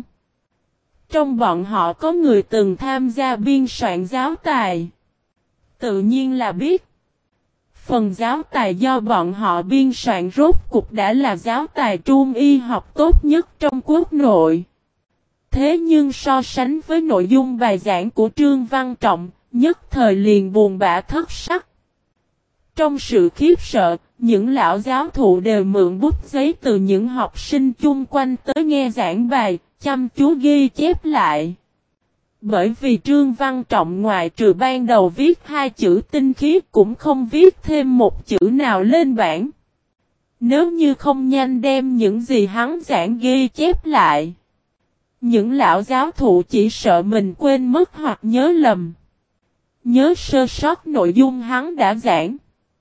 Trong bọn họ có người từng tham gia biên soạn giáo tài. Tự nhiên là biết. Phần giáo tài do bọn họ biên soạn rốt cục đã là giáo tài trung y học tốt nhất trong quốc nội. Thế nhưng so sánh với nội dung bài giảng của Trương Văn Trọng, nhất thời liền buồn bã thất sắc. Trong sự khiếp sợ, những lão giáo thụ đều mượn bút giấy từ những học sinh chung quanh tới nghe giảng bài, chăm chú ghi chép lại. Bởi vì Trương Văn Trọng ngoài trừ ban đầu viết hai chữ tinh khí cũng không viết thêm một chữ nào lên bảng. Nếu như không nhanh đem những gì hắn giảng ghi chép lại, những lão giáo thụ chỉ sợ mình quên mất hoặc nhớ lầm. Nhớ sơ sót nội dung hắn đã giảng.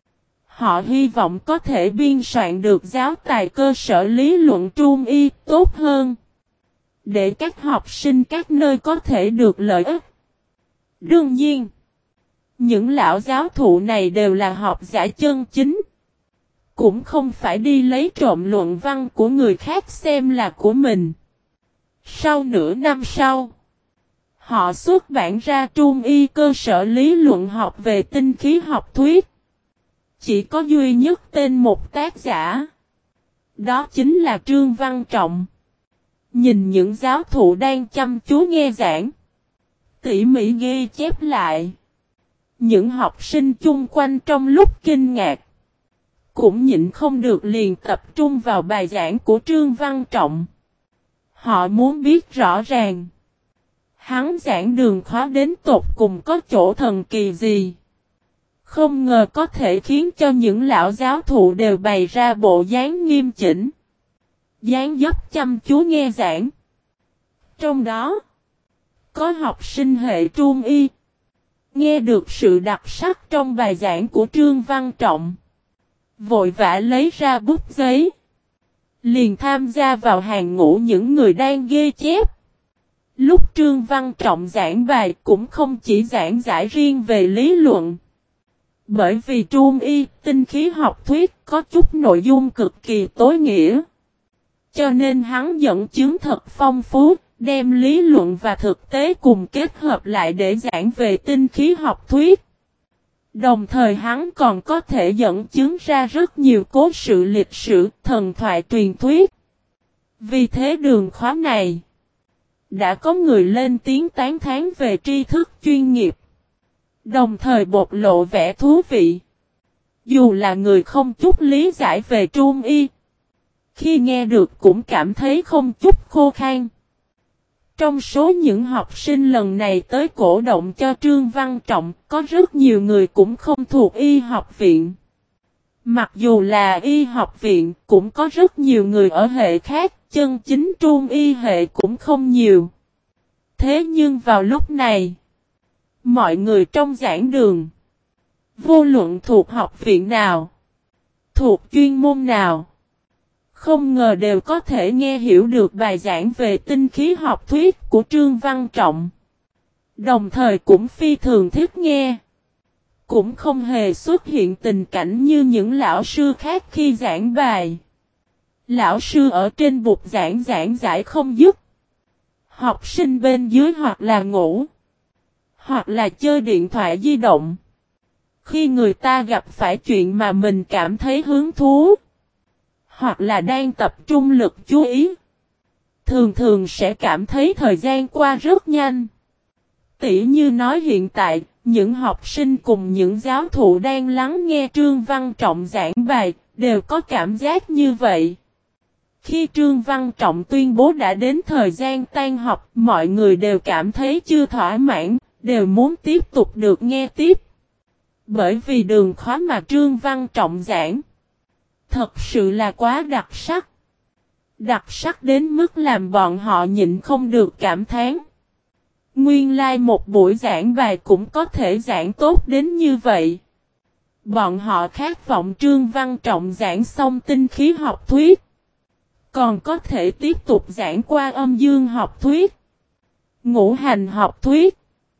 Họ hy vọng có thể biên soạn được giáo tài cơ sở lý luận trung y tốt hơn. Để các học sinh các nơi có thể được lợi ích. Đương nhiên, những lão giáo thụ này đều là học giả chân chính. Cũng không phải đi lấy trộm luận văn của người khác xem là của mình. Sau nửa năm sau, họ xuất bản ra trung y cơ sở lý luận học về tinh khí học thuyết. Chỉ có duy nhất tên một tác giả. Đó chính là Trương Văn Trọng. Nhìn những giáo thụ đang chăm chú nghe giảng. Tỉ mỉ ghi chép lại. Những học sinh chung quanh trong lúc kinh ngạc. Cũng nhịn không được liền tập trung vào bài giảng của Trương Văn Trọng. Họ muốn biết rõ ràng. Hắn giảng đường khó đến tột cùng có chỗ thần kỳ gì. Không ngờ có thể khiến cho những lão giáo thụ đều bày ra bộ dáng nghiêm chỉnh. Dáng dấp chăm chú nghe giảng. Trong đó, có học sinh hệ trung y. Nghe được sự đặc sắc trong bài giảng của Trương Văn Trọng. Vội vã lấy ra bút giấy. Liền tham gia vào hàng ngũ những người đang ghi chép. Lúc Trương Văn Trọng giảng bài cũng không chỉ giảng giải riêng về lý luận. Bởi vì trung y, tinh khí học thuyết có chút nội dung cực kỳ tối nghĩa. Cho nên hắn dẫn chứng thật phong phú, đem lý luận và thực tế cùng kết hợp lại để giảng về tinh khí học thuyết. Đồng thời hắn còn có thể dẫn chứng ra rất nhiều cố sự lịch sử, thần thoại truyền thuyết. Vì thế đường khóa này, đã có người lên tiếng tán thán về tri thức chuyên nghiệp. Đồng thời bộc lộ vẻ thú vị. Dù là người không chút lý giải về trung y, khi nghe được cũng cảm thấy không chút khô khan. Trong số những học sinh lần này tới cổ động cho Trương Văn Trọng, có rất nhiều người cũng không thuộc y học viện. Mặc dù là y học viện, cũng có rất nhiều người ở hệ khác, chân chính trung y hệ cũng không nhiều. Thế nhưng vào lúc này, mọi người trong giảng đường, vô luận thuộc học viện nào, thuộc chuyên môn nào, không ngờ đều có thể nghe hiểu được bài giảng về tinh khí học thuyết của Trương Văn Trọng. Đồng thời cũng phi thường thích nghe. Cũng không hề xuất hiện tình cảnh như những lão sư khác khi giảng bài. Lão sư ở trên bục giảng giảng giải không dứt. Học sinh bên dưới hoặc là ngủ, hoặc là chơi điện thoại di động. Khi người ta gặp phải chuyện mà mình cảm thấy hứng thú, hoặc là đang tập trung lực chú ý, thường thường sẽ cảm thấy thời gian qua rất nhanh. Tỉ như nói hiện tại, những học sinh cùng những giáo thụ đang lắng nghe Trương Văn Trọng giảng bài, đều có cảm giác như vậy. Khi Trương Văn Trọng tuyên bố đã đến thời gian tan học, mọi người đều cảm thấy chưa thỏa mãn, đều muốn tiếp tục được nghe tiếp. Bởi vì đường khóa mà Trương Văn Trọng giảng, thật sự là quá đặc sắc. Đặc sắc đến mức làm bọn họ nhịn không được cảm thán. Nguyên lai like một buổi giảng bài cũng có thể giảng tốt đến như vậy. Bọn họ khát vọng Trương Văn Trọng giảng xong tinh khí học thuyết. Còn có thể tiếp tục giảng qua âm dương học thuyết, ngũ hành học thuyết.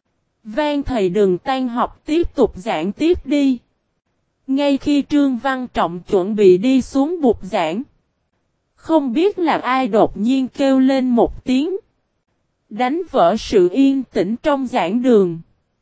Van thầy đừng tan học tiếp tục giảng tiếp đi. Ngay khi Trương Văn Trọng chuẩn bị đi xuống bục giảng, không biết là ai đột nhiên kêu lên một tiếng, đánh vỡ sự yên tĩnh trong giảng đường.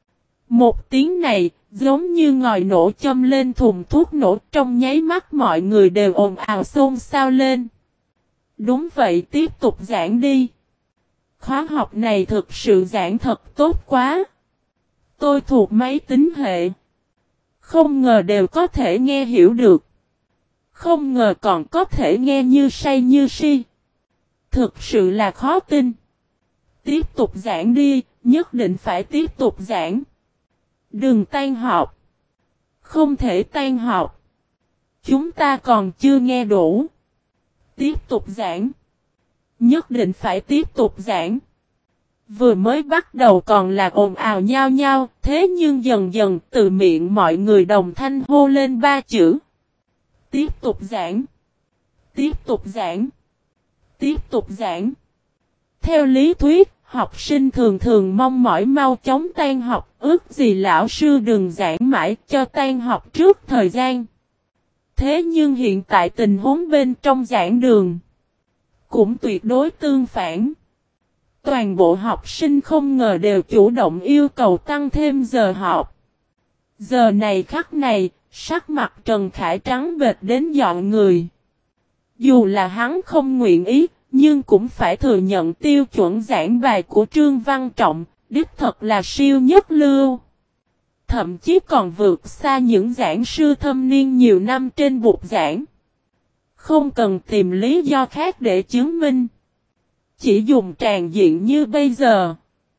Một tiếng này, giống như ngòi nổ châm lên thùng thuốc nổ, trong nháy mắt mọi người đều ồn ào xôn xao lên. Đúng vậy, tiếp tục giảng đi. Khóa học này thực sự giảng thật tốt quá. Tôi thuộc máy tính hệ. Không ngờ đều có thể nghe hiểu được. Không ngờ còn có thể nghe như say như si. Thực sự là khó tin. Tiếp tục giảng đi, nhất định phải tiếp tục giảng. Đừng tan học. Không thể tan học. Chúng ta còn chưa nghe đủ. Tiếp tục giảng. Nhất định phải tiếp tục giảng. Vừa mới bắt đầu còn là ồn ào nhao nhao, thế nhưng dần dần từ miệng mọi người đồng thanh hô lên ba chữ. Tiếp tục giảng. Tiếp tục giảng. Tiếp tục giảng. Theo lý thuyết, học sinh thường thường mong mỏi mau chóng tan học, ước gì lão sư đừng giảng mãi cho tan học trước thời gian. Thế nhưng hiện tại tình huống bên trong giảng đường cũng tuyệt đối tương phản. Toàn bộ học sinh không ngờ đều chủ động yêu cầu tăng thêm giờ học. Giờ này khắc này, sắc mặt Trần Khải trắng bệch đến dọn người. Dù là hắn không nguyện ý, nhưng cũng phải thừa nhận tiêu chuẩn giảng bài của Trương Văn Trọng, đích thật là siêu nhất lưu. Thậm chí còn vượt xa những giảng sư thâm niên nhiều năm trên bục giảng. Không cần tìm lý do khác để chứng minh. Chỉ dùng tràng diện như bây giờ,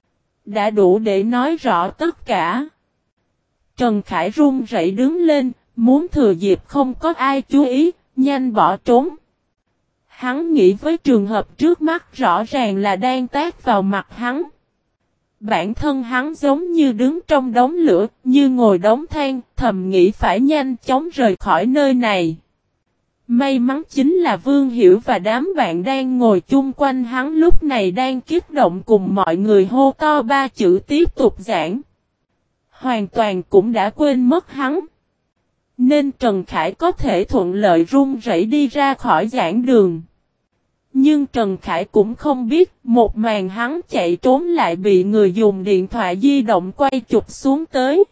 đã đủ để nói rõ tất cả. Trần Khải run rẩy đứng lên, muốn thừa dịp không có ai chú ý, nhanh bỏ trốn. Hắn nghĩ với trường hợp trước mắt rõ ràng là đang tát vào mặt hắn. Bản thân hắn giống như đứng trong đống lửa, như ngồi đống than, thầm nghĩ phải nhanh chóng rời khỏi nơi này. May mắn chính là Vương Hiểu và đám bạn đang ngồi chung quanh hắn lúc này đang kích động cùng mọi người hô to ba chữ tiếp tục giảng. Hoàn toàn cũng đã quên mất hắn. Nên Trần Khải có thể thuận lợi run rẩy đi ra khỏi giảng đường. Nhưng Trần Khải cũng không biết một màn hắn chạy trốn lại bị người dùng điện thoại di động quay chụp xuống tới.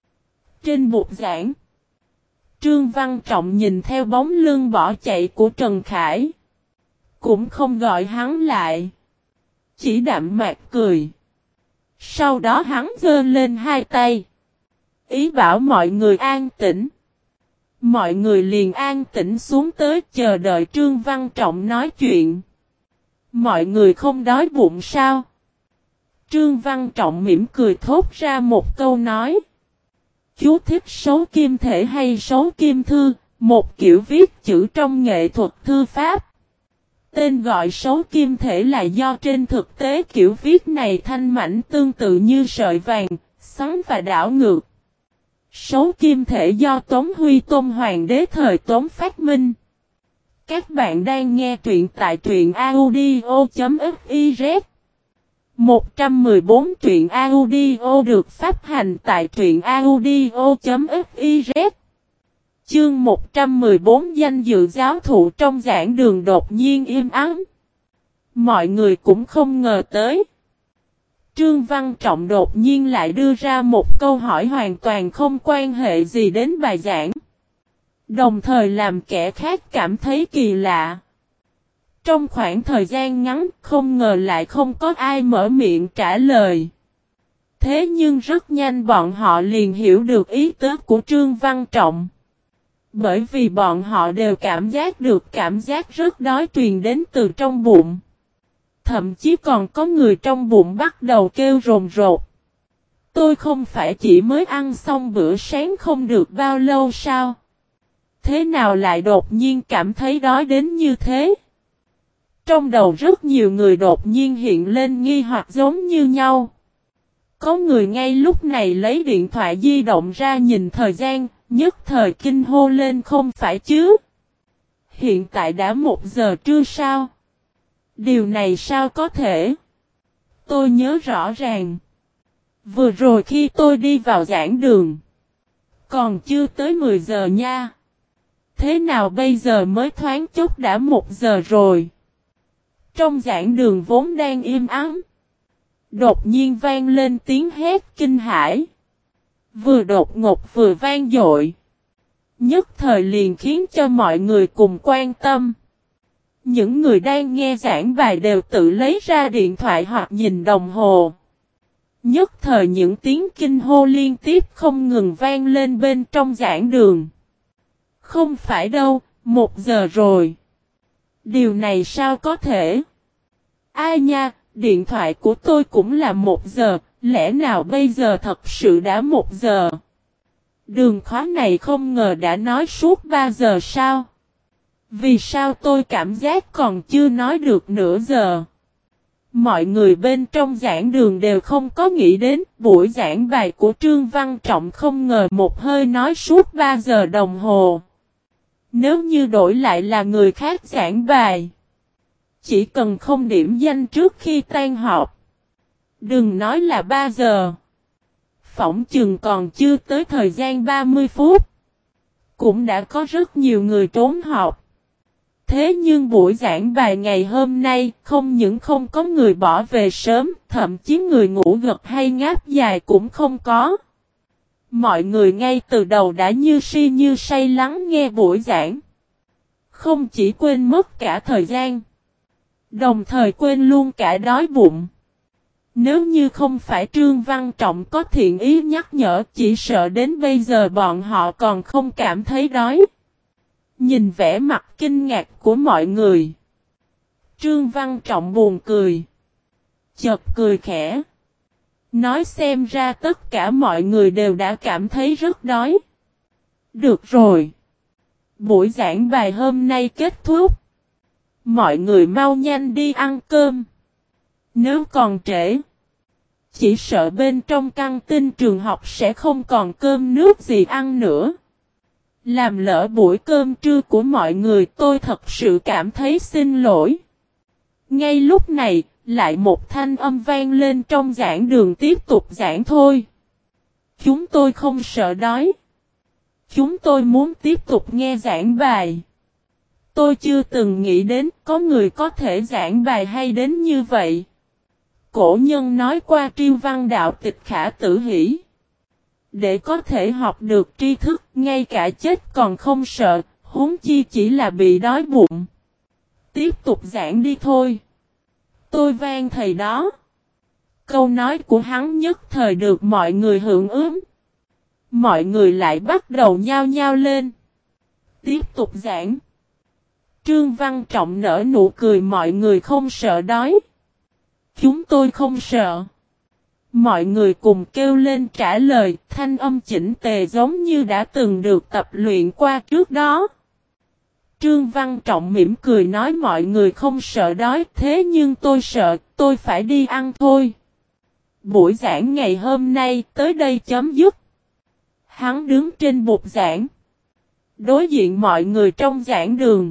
Trên bục giảng, Trương Văn Trọng nhìn theo bóng lưng bỏ chạy của Trần Khải. Cũng không gọi hắn lại. Chỉ đạm mạc cười. Sau đó hắn giơ lên hai tay. Ý bảo mọi người an tĩnh. Mọi người liền an tĩnh xuống tới chờ đợi Trương Văn Trọng nói chuyện. Mọi người không đói bụng sao? Trương Văn Trọng mỉm cười thốt ra một câu nói. Chú thích xấu kim thể hay xấu kim thư, một kiểu viết chữ trong nghệ thuật thư pháp. Tên gọi xấu kim thể là do trên thực tế kiểu viết này thanh mảnh tương tự như sợi vàng, xoắn và đảo ngược. Xấu kim thể do Tống Huy Tôn Hoàng đế thời Tống phát minh. Các bạn đang nghe truyện tại truyện audio.fiz. một trăm mười bốn truyện audio được phát hành tại truyện audio.fiz. Chương một trăm mười bốn danh dự giáo thụ trong giảng đường đột nhiên im ắng. Mọi người cũng không ngờ tới. Trương Văn Trọng đột nhiên lại đưa ra một câu hỏi hoàn toàn không quan hệ gì đến bài giảng. Đồng thời làm kẻ khác cảm thấy kỳ lạ. Trong khoảng thời gian ngắn, không ngờ lại không có ai mở miệng trả lời. Thế nhưng rất nhanh bọn họ liền hiểu được ý tứ của Trương Văn Trọng. Bởi vì bọn họ đều cảm giác được cảm giác rất đói truyền đến từ trong bụng. Thậm chí còn có người trong bụng bắt đầu kêu rồn rột. Tôi không phải chỉ mới ăn xong bữa sáng không được bao lâu sao? Thế nào lại đột nhiên cảm thấy đói đến như thế? Trong đầu rất nhiều người đột nhiên hiện lên nghi hoặc giống như nhau. Có người ngay lúc này lấy điện thoại di động ra nhìn thời gian, nhất thời kinh hô lên không phải chứ. Hiện tại đã một giờ trưa sao? Điều này sao có thể? Tôi nhớ rõ ràng. Vừa rồi khi tôi đi vào giảng đường. Còn chưa tới mười giờ nha. Thế nào bây giờ mới thoáng chút đã một giờ rồi? Trong giảng đường vốn đang im ắng. Đột nhiên vang lên tiếng hét kinh hãi. Vừa đột ngột vừa vang dội. Nhất thời liền khiến cho mọi người cùng quan tâm. Những người đang nghe giảng bài đều tự lấy ra điện thoại hoặc nhìn đồng hồ. Nhất thời những tiếng kinh hô liên tiếp không ngừng vang lên bên trong giảng đường. Không phải đâu, một giờ rồi. Điều này sao có thể? Ai nha, điện thoại của tôi cũng là một giờ, lẽ nào bây giờ thật sự đã một giờ? Đường khóa này không ngờ đã nói suốt ba giờ sao? Vì sao tôi cảm giác còn chưa nói được nửa giờ? Mọi người bên trong giảng đường đều không có nghĩ đến buổi giảng bài của Trương Văn Trọng không ngờ một hơi nói suốt ba giờ đồng hồ. Nếu như đổi lại là người khác giảng bài, chỉ cần không điểm danh trước khi tan họp. Đừng nói là ba giờ. Phỏng chừng còn chưa tới thời gian ba mươi phút. Cũng đã có rất nhiều người trốn học. Thế nhưng buổi giảng bài ngày hôm nay không những không có người bỏ về sớm, thậm chí người ngủ gật hay ngáp dài cũng không có. Mọi người ngay từ đầu đã như si như say lắng nghe buổi giảng. Không chỉ quên mất cả thời gian, đồng thời quên luôn cả đói bụng. Nếu như không phải Trương Văn Trọng có thiện ý nhắc nhở, chỉ sợ đến bây giờ bọn họ còn không cảm thấy đói. Nhìn vẻ mặt kinh ngạc của mọi người, Trương Văn Trọng buồn cười. Chợt cười khẽ. Nói xem ra tất cả mọi người đều đã cảm thấy rất đói. Được rồi. Buổi giảng bài hôm nay kết thúc. Mọi người mau nhanh đi ăn cơm. Nếu còn trễ, chỉ sợ bên trong căng tin trường học sẽ không còn cơm nước gì ăn nữa. Làm lỡ buổi cơm trưa của mọi người, tôi thật sự cảm thấy xin lỗi. Ngay lúc này, lại một thanh âm vang lên trong giảng đường tiếp tục giảng thôi. Chúng tôi không sợ đói. Chúng tôi muốn tiếp tục nghe giảng bài. Tôi chưa từng nghĩ đến có người có thể giảng bài hay đến như vậy. Cổ nhân nói qua triêu văn đạo tịch khả tử hỷ. Để có thể học được tri thức, ngay cả chết còn không sợ, huống chi chỉ là bị đói bụng. Tiếp tục giảng đi thôi. Tôi van thầy đó. Câu nói của hắn nhất thời được mọi người hưởng ứng. Mọi người lại bắt đầu nhao nhao lên. Tiếp tục giảng. Trương Văn Trọng nở nụ cười, mọi người không sợ đói. Chúng tôi không sợ. Mọi người cùng kêu lên trả lời, thanh âm chỉnh tề giống như đã từng được tập luyện qua trước đó. Trương Văn Trọng mỉm cười nói mọi người không sợ đói, thế nhưng tôi sợ, tôi phải đi ăn thôi. Buổi giảng ngày hôm nay tới đây chấm dứt. Hắn đứng trên bục giảng, đối diện mọi người trong giảng đường.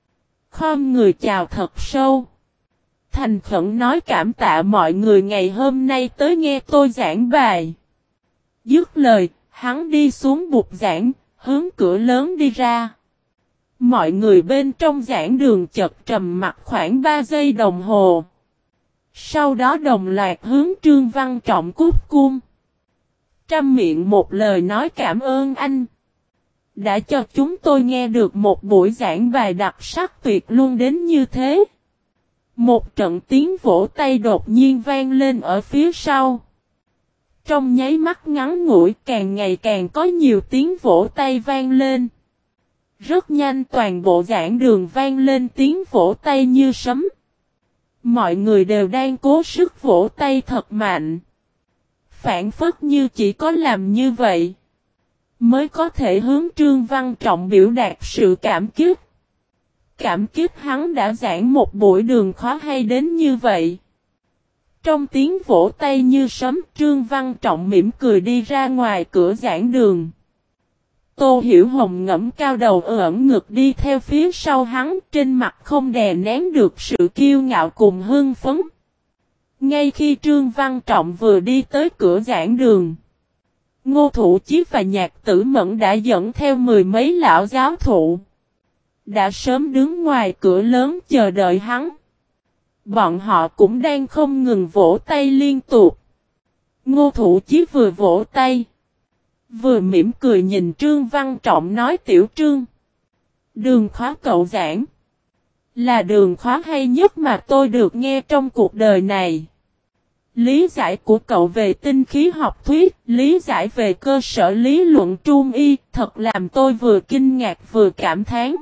Khom người chào thật sâu. Thành khẩn nói cảm tạ mọi người ngày hôm nay tới nghe tôi giảng bài. Dứt lời, hắn đi xuống bục giảng, hướng cửa lớn đi ra. Mọi người bên trong giảng đường chợt trầm mặt khoảng ba giây đồng hồ. Sau đó đồng loạt hướng Trương Văn Trọng cúi cung. Trăm miệng một lời nói cảm ơn anh. đã cho chúng tôi nghe được một buổi giảng bài đặc sắc tuyệt luôn đến như thế. Một trận tiếng vỗ tay đột nhiên vang lên ở phía sau. Trong nháy mắt ngắn ngủi càng ngày càng có nhiều tiếng vỗ tay vang lên. Rất nhanh toàn bộ giảng đường vang lên tiếng vỗ tay như sấm. Mọi người đều đang cố sức vỗ tay thật mạnh. Phản phất như chỉ có làm như vậy mới có thể hướng Trương Văn Trọng biểu đạt sự cảm kích. Cảm kích hắn đã giảng một buổi đường khó hay đến như vậy. Trong tiếng vỗ tay như sấm, Trương Văn Trọng mỉm cười đi ra ngoài cửa giảng đường. Tô Hiểu Hồng ngẫm cao đầu ẩn ngực đi theo phía sau hắn, trên mặt không đè nén được sự kiêu ngạo cùng hưng phấn. Ngay khi Trương Văn Trọng vừa đi tới cửa giảng đường, Ngô Thủ Chí và Nhạc Tử Mẫn đã dẫn theo mười mấy lão giáo thụ. Đã sớm đứng ngoài cửa lớn chờ đợi hắn. Bọn họ cũng đang không ngừng vỗ tay liên tục. Ngô Thủ Chí vừa vỗ tay, vừa mỉm cười nhìn Trương Văn Trọng nói: Tiểu Trương, đường khóa cậu giảng là đường khóa hay nhất mà tôi được nghe trong cuộc đời này. Lý giải của cậu về tinh khí học thuyết, lý giải về cơ sở lý luận trung y, thật làm tôi vừa kinh ngạc vừa cảm thán.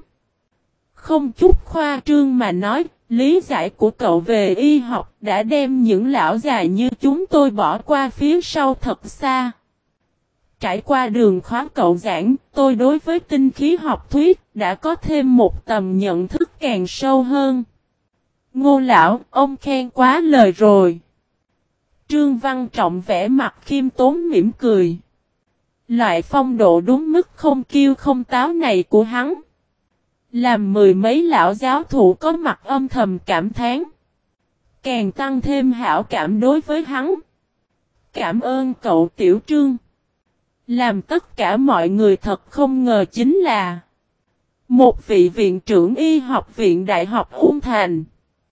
Không chút khoa trương mà nói, lý giải của cậu về y học đã đem những lão già như chúng tôi bỏ qua phía sau thật xa. Trải qua đường khóa cậu giảng, tôi đối với tinh khí học thuyết đã có thêm một tầm nhận thức càng sâu hơn. Ngô lão, ông khen quá lời rồi. Trương Văn Trọng vẽ mặt khiêm tốn mỉm cười. Loại phong độ đúng mức không kiêu không táo này của hắn, làm mười mấy lão giáo thụ có mặt âm thầm cảm thán, càng tăng thêm hảo cảm đối với hắn. Cảm ơn cậu Tiểu Trương. Làm tất cả mọi người thật không ngờ chính là một vị viện trưởng y học viện Đại học Ung Thành,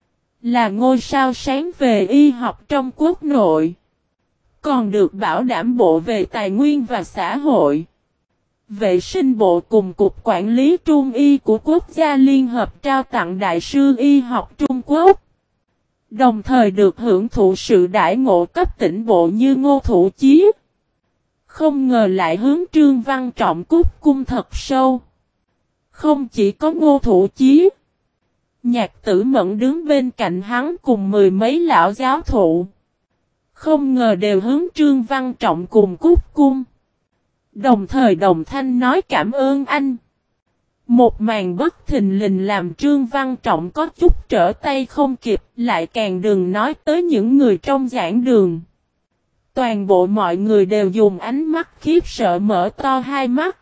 là ngôi sao sáng về y học trong quốc nội, còn được bảo đảm bộ về tài nguyên và xã hội, vệ sinh bộ cùng Cục Quản lý Trung y của Quốc gia Liên Hợp trao tặng Đại sư Y học Trung Quốc. Đồng thời được hưởng thụ sự đãi ngộ cấp tỉnh bộ như Ngô Thủ Chí. Không ngờ lại hướng Trương Văn Trọng cúc cung thật sâu. Không chỉ có Ngô Thủ Chí, Nhạc Tử Mẫn đứng bên cạnh hắn cùng mười mấy lão giáo thụ, không ngờ đều hướng Trương Văn Trọng cùng cúc cung. Đồng thời đồng thanh nói cảm ơn anh. Một màn bất thình lình làm Trương Văn Trọng có chút trở tay không kịp, lại càng đừng nói tới những người trong giảng đường. Toàn bộ mọi người đều dùng ánh mắt khiếp sợ mở to hai mắt,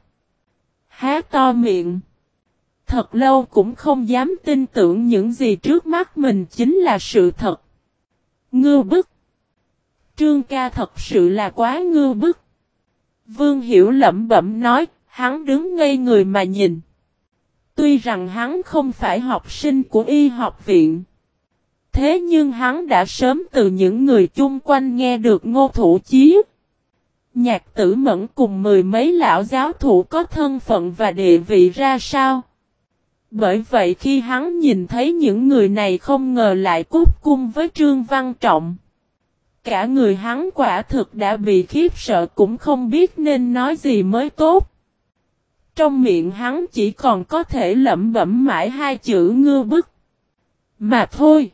há to miệng. Thật lâu cũng không dám tin tưởng những gì trước mắt mình chính là sự thật. Ngưu bức. Trương ca thật sự là quá ngưu bức. Vương Hiểu lẩm bẩm nói, hắn đứng ngây người mà nhìn. Tuy rằng hắn không phải học sinh của y học viện, thế nhưng hắn đã sớm từ những người chung quanh nghe được Ngô Thủ Chí, Nhạc Tử Mẫn cùng mười mấy lão giáo thụ có thân phận và địa vị ra sao. Bởi vậy khi hắn nhìn thấy những người này không ngờ lại cúc cung với Trương Văn Trọng, cả người hắn quả thực đã bị khiếp sợ cũng không biết nên nói gì mới tốt. Trong miệng hắn chỉ còn có thể lẩm bẩm mãi hai chữ ngưu bức mà thôi.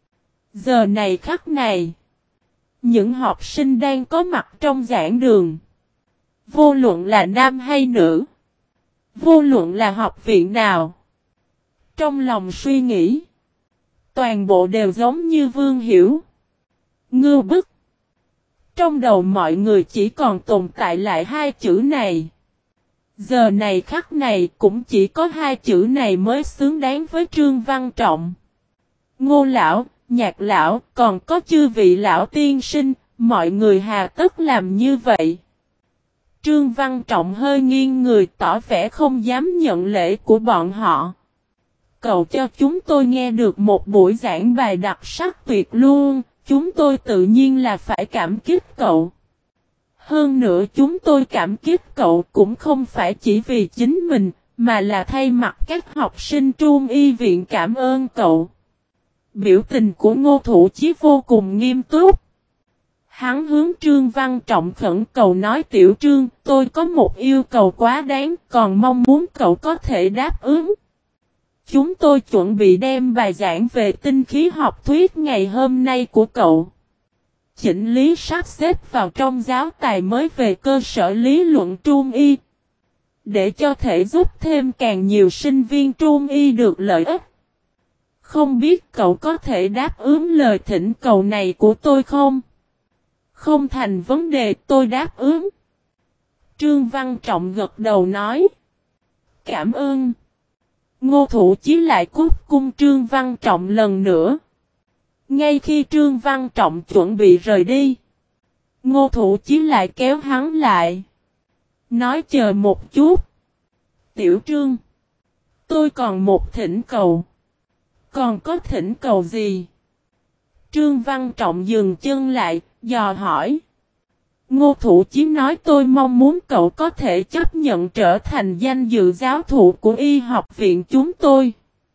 Giờ này khắc này, những học sinh đang có mặt trong giảng đường, vô luận là nam hay nữ, vô luận là học viện nào, trong lòng suy nghĩ, toàn bộ đều giống như Vương Hiểu. Ngưu bức. Trong đầu mọi người chỉ còn tồn tại lại hai chữ này. Giờ này khắc này cũng chỉ có hai chữ này mới xứng đáng với Trương Văn Trọng. Ngô lão, Nhạc lão, còn có chư vị lão tiên sinh, mọi người hà tất làm như vậy. Trương Văn Trọng hơi nghiêng người tỏ vẻ không dám nhận lễ của bọn họ. Cậu cho chúng tôi nghe được một buổi giảng bài đặc sắc tuyệt luôn, chúng tôi tự nhiên là phải cảm kích cậu. Hơn nữa chúng tôi cảm kích cậu cũng không phải chỉ vì chính mình, mà là thay mặt các học sinh Trung y viện cảm ơn cậu. Biểu tình của Ngô Thủ Chí vô cùng nghiêm túc. Hắn hướng Trương Văn Trọng khẩn cầu nói Tiểu Trương, tôi có một yêu cầu quá đáng, còn mong muốn cậu có thể đáp ứng. Chúng tôi chuẩn bị đem bài giảng về tinh khí học thuyết ngày hôm nay của cậu chỉnh lý sắp xếp vào trong giáo tài mới về cơ sở lý luận Trung y, để cho thể giúp thêm càng nhiều sinh viên Trung y được lợi ích. Không biết cậu có thể đáp ứng lời thỉnh cầu này của tôi không? Không thành vấn đề, tôi đáp ứng. Trương Văn Trọng gật đầu nói. Cảm ơn. Ngô Thủ Chí lại cúc cung Trương Văn Trọng lần nữa. Ngay khi Trương Văn Trọng chuẩn bị rời đi, Ngô Thủ Chí lại kéo hắn lại. Nói chờ một chút. Tiểu Trương, tôi còn một thỉnh cầu. Còn có thỉnh cầu gì? Trương Văn Trọng dừng chân lại, dò hỏi. Ngô Thủ Chí nói tôi mong muốn cậu có thể chấp nhận trở thành danh dự giáo thụ của y học viện chúng tôi.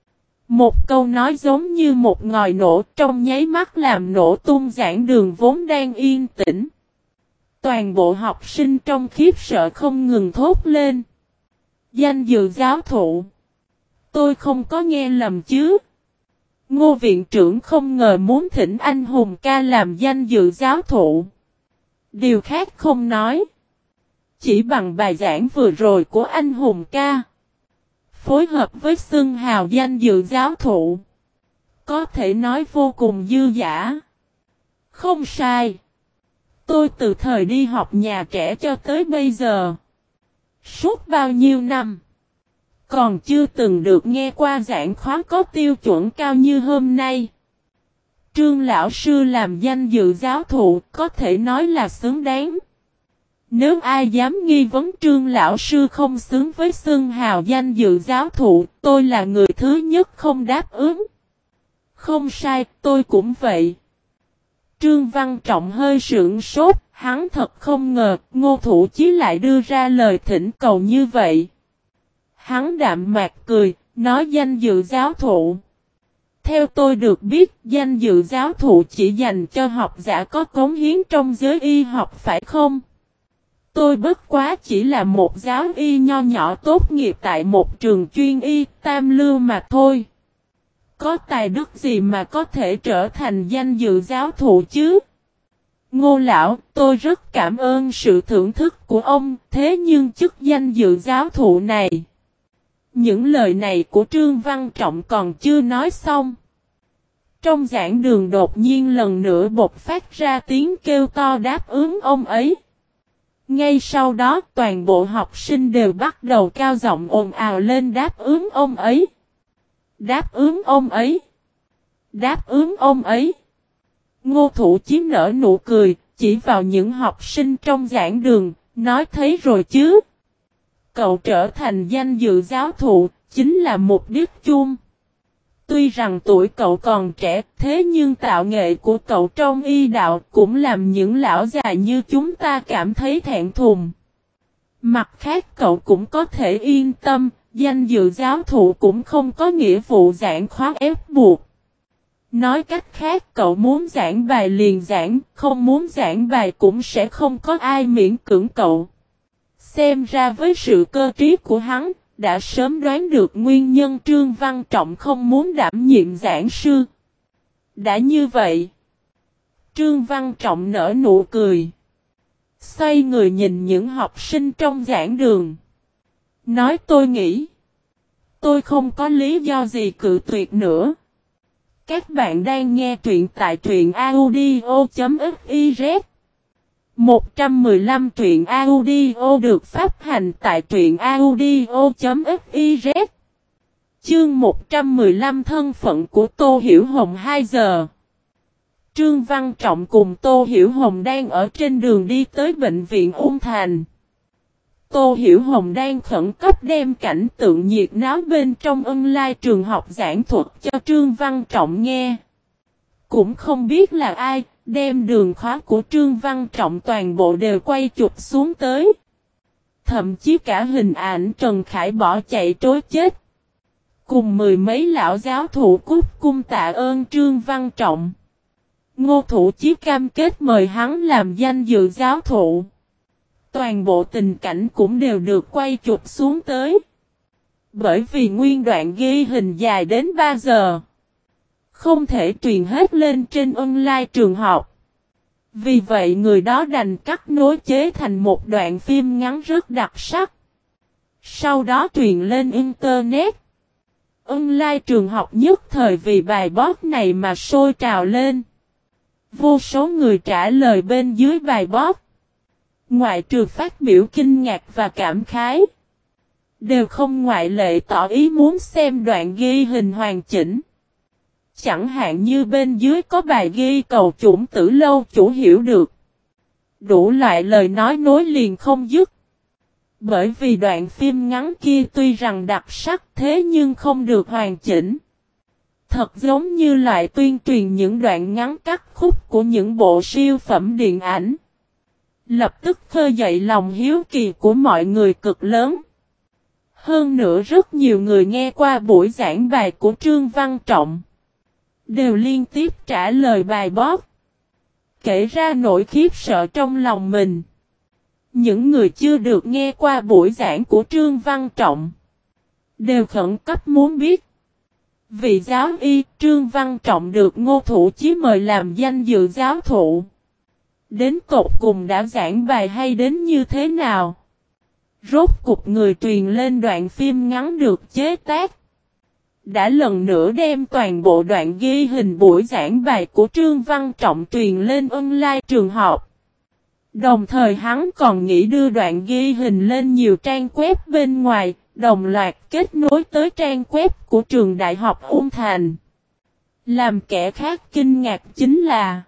Một câu nói giống như một ngòi nổ trong nháy mắt làm nổ tung giảng đường vốn đang yên tĩnh. Toàn bộ học sinh trong khiếp sợ không ngừng thốt lên. Danh dự giáo thụ. Tôi không có nghe lầm chứ. Ngô viện trưởng không ngờ muốn thỉnh anh hùng ca làm danh dự giáo thụ. Điều khác không nói. Chỉ bằng bài giảng vừa rồi của anh hùng ca, phối hợp với xưng hào danh dự giáo thụ, có thể nói vô cùng dư dả. Không sai. Tôi từ thời đi học nhà trẻ cho tới bây giờ, suốt bao nhiêu năm, còn chưa từng được nghe qua giảng khóa có tiêu chuẩn cao như hôm nay. Trương lão sư làm danh dự giáo thụ có thể nói là xứng đáng. Nếu ai dám nghi vấn Trương lão sư không xứng với xưng hào danh dự giáo thụ, tôi là người thứ nhất không đáp ứng. Không sai, tôi cũng vậy. Trương Văn Trọng hơi sững sốt, hắn thật không ngờ Ngô Thủ Chí lại đưa ra lời thỉnh cầu như vậy. Hắn đạm mạc cười, nói danh dự giáo thụ. Theo tôi được biết, danh dự giáo thụ chỉ dành cho học giả có cống hiến trong giới y học phải không? Tôi bất quá chỉ là một giáo y nho nhỏ tốt nghiệp tại một trường chuyên y tam lưu mà thôi. Có tài đức gì mà có thể trở thành danh dự giáo thụ chứ? Ngô lão, tôi rất cảm ơn sự thưởng thức của ông, thế nhưng chức danh dự giáo thụ này. Những lời này của Trương Văn Trọng còn chưa nói xong. Trong giảng đường đột nhiên lần nữa bộc phát ra tiếng kêu to đáp ứng ông ấy. Ngay sau đó toàn bộ học sinh đều bắt đầu cao giọng ồn ào lên đáp ứng ông ấy. Đáp ứng ông ấy. Đáp ứng ông ấy. Ngô Thủ Chí nở nụ cười, chỉ vào những học sinh trong giảng đường, nói thấy rồi chứ. Cậu trở thành danh dự giáo thụ, chính là mục đích chung. Tuy rằng tuổi cậu còn trẻ, thế nhưng tạo nghệ của cậu trong y đạo cũng làm những lão già như chúng ta cảm thấy thẹn thùng. Mặt khác cậu cũng có thể yên tâm, danh dự giáo thụ cũng không có nghĩa vụ giảng khóa ép buộc. Nói cách khác cậu muốn giảng bài liền giảng, không muốn giảng bài cũng sẽ không có ai miễn cưỡng cậu. Xem ra với sự cơ trí của hắn, đã sớm đoán được nguyên nhân Trương Văn Trọng không muốn đảm nhiệm giảng sư. Đã như vậy, Trương Văn Trọng nở nụ cười. Xoay người nhìn những học sinh trong giảng đường. Nói tôi nghĩ, tôi không có lý do gì cự tuyệt nữa. Các bạn đang nghe truyện tại truyện audio chấm fiz. một trăm mười lăm truyện audio được phát hành tại truyện audio chấm fiz. Chương một trăm mười lăm thân phận của Tô Hiểu Hồng hai giờ. Trương Văn Trọng cùng Tô Hiểu Hồng đang ở trên đường đi tới bệnh viện Ung Thành. Tô Hiểu Hồng đang khẩn cấp đem cảnh tượng nhiệt náo bên trong ân lai trường học giảng thuật cho Trương Văn Trọng nghe. Cũng không biết là ai, đem đường khóa của Trương Văn Trọng toàn bộ đều quay chụp xuống tới. Thậm chí cả hình ảnh Trần Khải bỏ chạy trối chết. Cùng mười mấy lão giáo thủ cúc cung tạ ơn Trương Văn Trọng. Ngô Thủ Chí cam kết mời hắn làm danh dự giáo thụ. Toàn bộ tình cảnh cũng đều được quay chụp xuống tới. Bởi vì nguyên đoạn ghi hình dài đến ba giờ. Không thể truyền hết lên trên online trường học. Vì vậy người đó đành cắt nối chế thành một đoạn phim ngắn rất đặc sắc. Sau đó truyền lên Internet. Online trường học nhất thời vì bài post này mà sôi trào lên. Vô số người trả lời bên dưới bài post. Ngoại trừ phát biểu kinh ngạc và cảm khái. Đều không ngoại lệ tỏ ý muốn xem đoạn ghi hình hoàn chỉnh. Chẳng hạn như bên dưới có bài ghi cầu chủng tử lâu chủ hiểu được. Đủ loại lời nói nối liền không dứt. Bởi vì đoạn phim ngắn kia tuy rằng đặc sắc thế nhưng không được hoàn chỉnh. Thật giống như loại tuyên truyền những đoạn ngắn cắt khúc của những bộ siêu phẩm điện ảnh. Lập tức khơi dậy lòng hiếu kỳ của mọi người cực lớn. Hơn nữa rất nhiều người nghe qua buổi giảng bài của Trương Văn Trọng. Đều liên tiếp trả lời bài post. Kể ra nỗi khiếp sợ trong lòng mình. Những người chưa được nghe qua buổi giảng của Trương Văn Trọng. Đều khẩn cấp muốn biết. Vị giáo y Trương Văn Trọng được Ngô Thủ Chí mời làm danh dự giáo thụ. Đến tột cùng đã giảng bài hay đến như thế nào? Rốt cục người truyền lên đoạn phim ngắn được chế tác. Đã lần nữa đem toàn bộ đoạn ghi hình buổi giảng bài của Trương Văn Trọng truyền lên online trường học. Đồng thời hắn còn nghĩ đưa đoạn ghi hình lên nhiều trang web bên ngoài, đồng loạt kết nối tới trang web của trường Đại học Ung Thành. Làm kẻ khác kinh ngạc chính là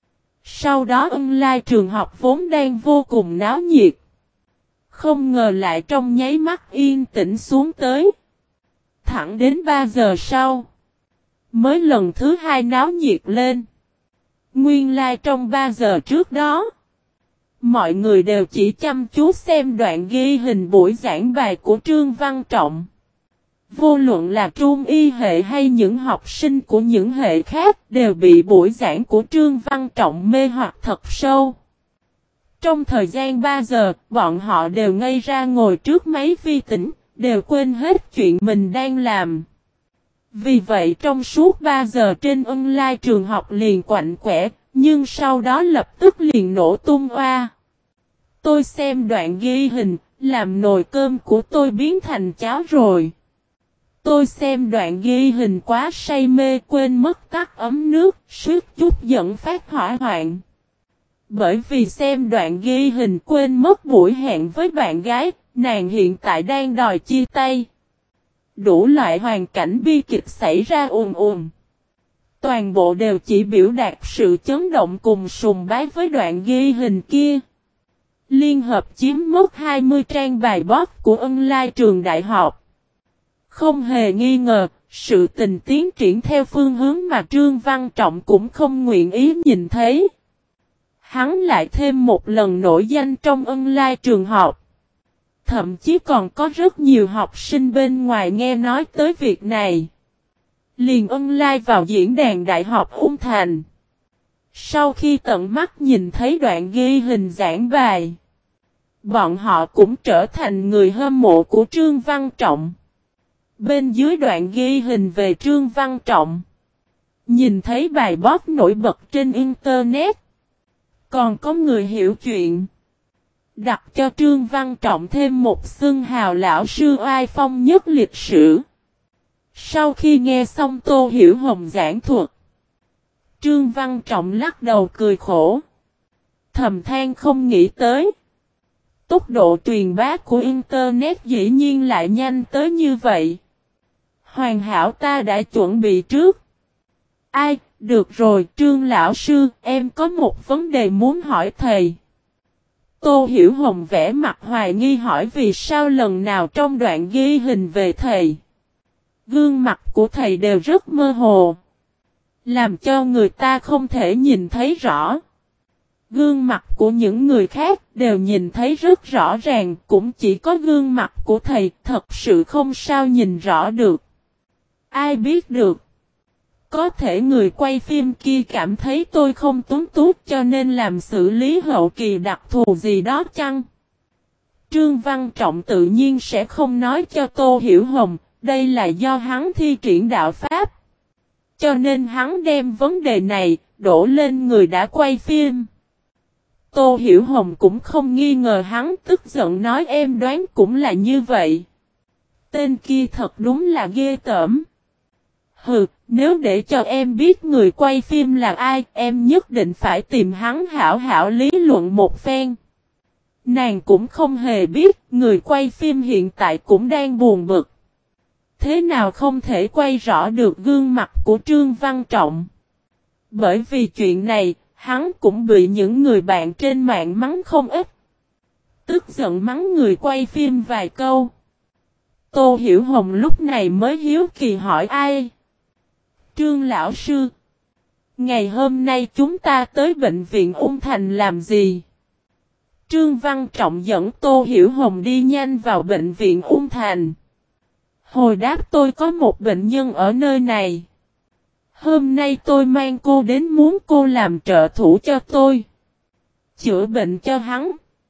sau đó online trường học vốn đang vô cùng náo nhiệt. Không ngờ lại trong nháy mắt yên tĩnh xuống tới. Thẳng đến ba giờ sau. Mới lần thứ hai náo nhiệt lên. Nguyên lai like trong ba giờ trước đó. Mọi người đều chỉ chăm chú xem đoạn ghi hình buổi giảng bài của Trương Văn Trọng. Vô luận là trung y hệ hay những học sinh của những hệ khác đều bị buổi giảng của Trương Văn Trọng mê hoặc thật sâu. Trong thời gian ba giờ, bọn họ đều ngây ra ngồi trước máy vi tính, đều quên hết chuyện mình đang làm. Vì vậy trong suốt ba giờ trên online trường học liền quạnh quẻ, nhưng sau đó lập tức liền nổ tung oa. Tôi xem đoạn ghi hình, làm nồi cơm của tôi biến thành cháo rồi. Tôi xem đoạn ghi hình quá say mê quên mất tắt ấm nước, suýt chút dẫn phát hỏa hoạn. Bởi vì xem đoạn ghi hình quên mất buổi hẹn với bạn gái, nàng hiện tại đang đòi chia tay. Đủ loại hoàn cảnh bi kịch xảy ra ùn ùn. Toàn bộ đều chỉ biểu đạt sự chấn động cùng sùng bái với đoạn ghi hình kia. Liên hợp chiếm mất hai mươi trang bài post của online trường đại học. Không hề nghi ngờ, sự tình tiến triển theo phương hướng mà Trương Văn Trọng cũng không nguyện ý nhìn thấy. Hắn lại thêm một lần nổi danh trong online trường học. Thậm chí còn có rất nhiều học sinh bên ngoài nghe nói tới việc này. Liền online vào diễn đàn Đại học Ung Thành. Sau khi tận mắt nhìn thấy đoạn ghi hình giảng bài, bọn họ cũng trở thành người hâm mộ của Trương Văn Trọng. Bên dưới đoạn ghi hình về Trương Văn Trọng, nhìn thấy bài post nổi bật trên Internet. Còn có người hiểu chuyện, đặt cho Trương Văn Trọng thêm một xưng hào lão sư oai phong nhất lịch sử. Sau khi nghe xong Tô Hiểu Hồng giảng thuật, Trương Văn Trọng lắc đầu cười khổ. Thầm than không nghĩ tới. Tốc độ truyền bá của Internet dĩ nhiên lại nhanh tới như vậy. Hoàn hảo ta đã chuẩn bị trước. Ai, được rồi Trương lão sư, em có một vấn đề muốn hỏi thầy. Tô Hiểu Hồng vẽ mặt hoài nghi hỏi vì sao lần nào trong đoạn ghi hình về thầy, gương mặt của thầy đều rất mơ hồ. làm cho người ta không thể nhìn thấy rõ. Gương mặt của những người khác đều nhìn thấy rất rõ ràng, cũng chỉ có gương mặt của thầy thật sự không sao nhìn rõ được. Ai biết được? Có thể người quay phim kia cảm thấy tôi không tuấn tú cho nên làm xử lý hậu kỳ đặc thù gì đó chăng? Trương Văn Trọng tự nhiên sẽ không nói cho Tô Hiểu Hồng, đây là do hắn thi triển đạo pháp. Cho nên hắn đem vấn đề này đổ lên người đã quay phim. Tô Hiểu Hồng cũng không nghi ngờ hắn, tức giận nói em đoán cũng là như vậy. Tên kia thật đúng là ghê tởm. Hừ, nếu để cho em biết người quay phim là ai, em nhất định phải tìm hắn hảo hảo lý luận một phen. Nàng cũng không hề biết, người quay phim hiện tại cũng đang buồn bực. Thế nào không thể quay rõ được gương mặt của Trương Văn Trọng. Bởi vì chuyện này, hắn cũng bị những người bạn trên mạng mắng không ít. Tức giận mắng người quay phim vài câu. Tô Hiểu Hồng lúc này mới hiếu kỳ hỏi ai. Trương lão sư. Ngày hôm nay chúng ta tới bệnh viện Ung Thành làm gì? Trương Văn Trọng dẫn Tô Hiểu Hồng đi nhanh vào bệnh viện Ung Thành. Hồi đáp tôi có một bệnh nhân ở nơi này. Hôm nay tôi mang cô đến muốn cô làm trợ thủ cho tôi. Chữa bệnh cho hắn.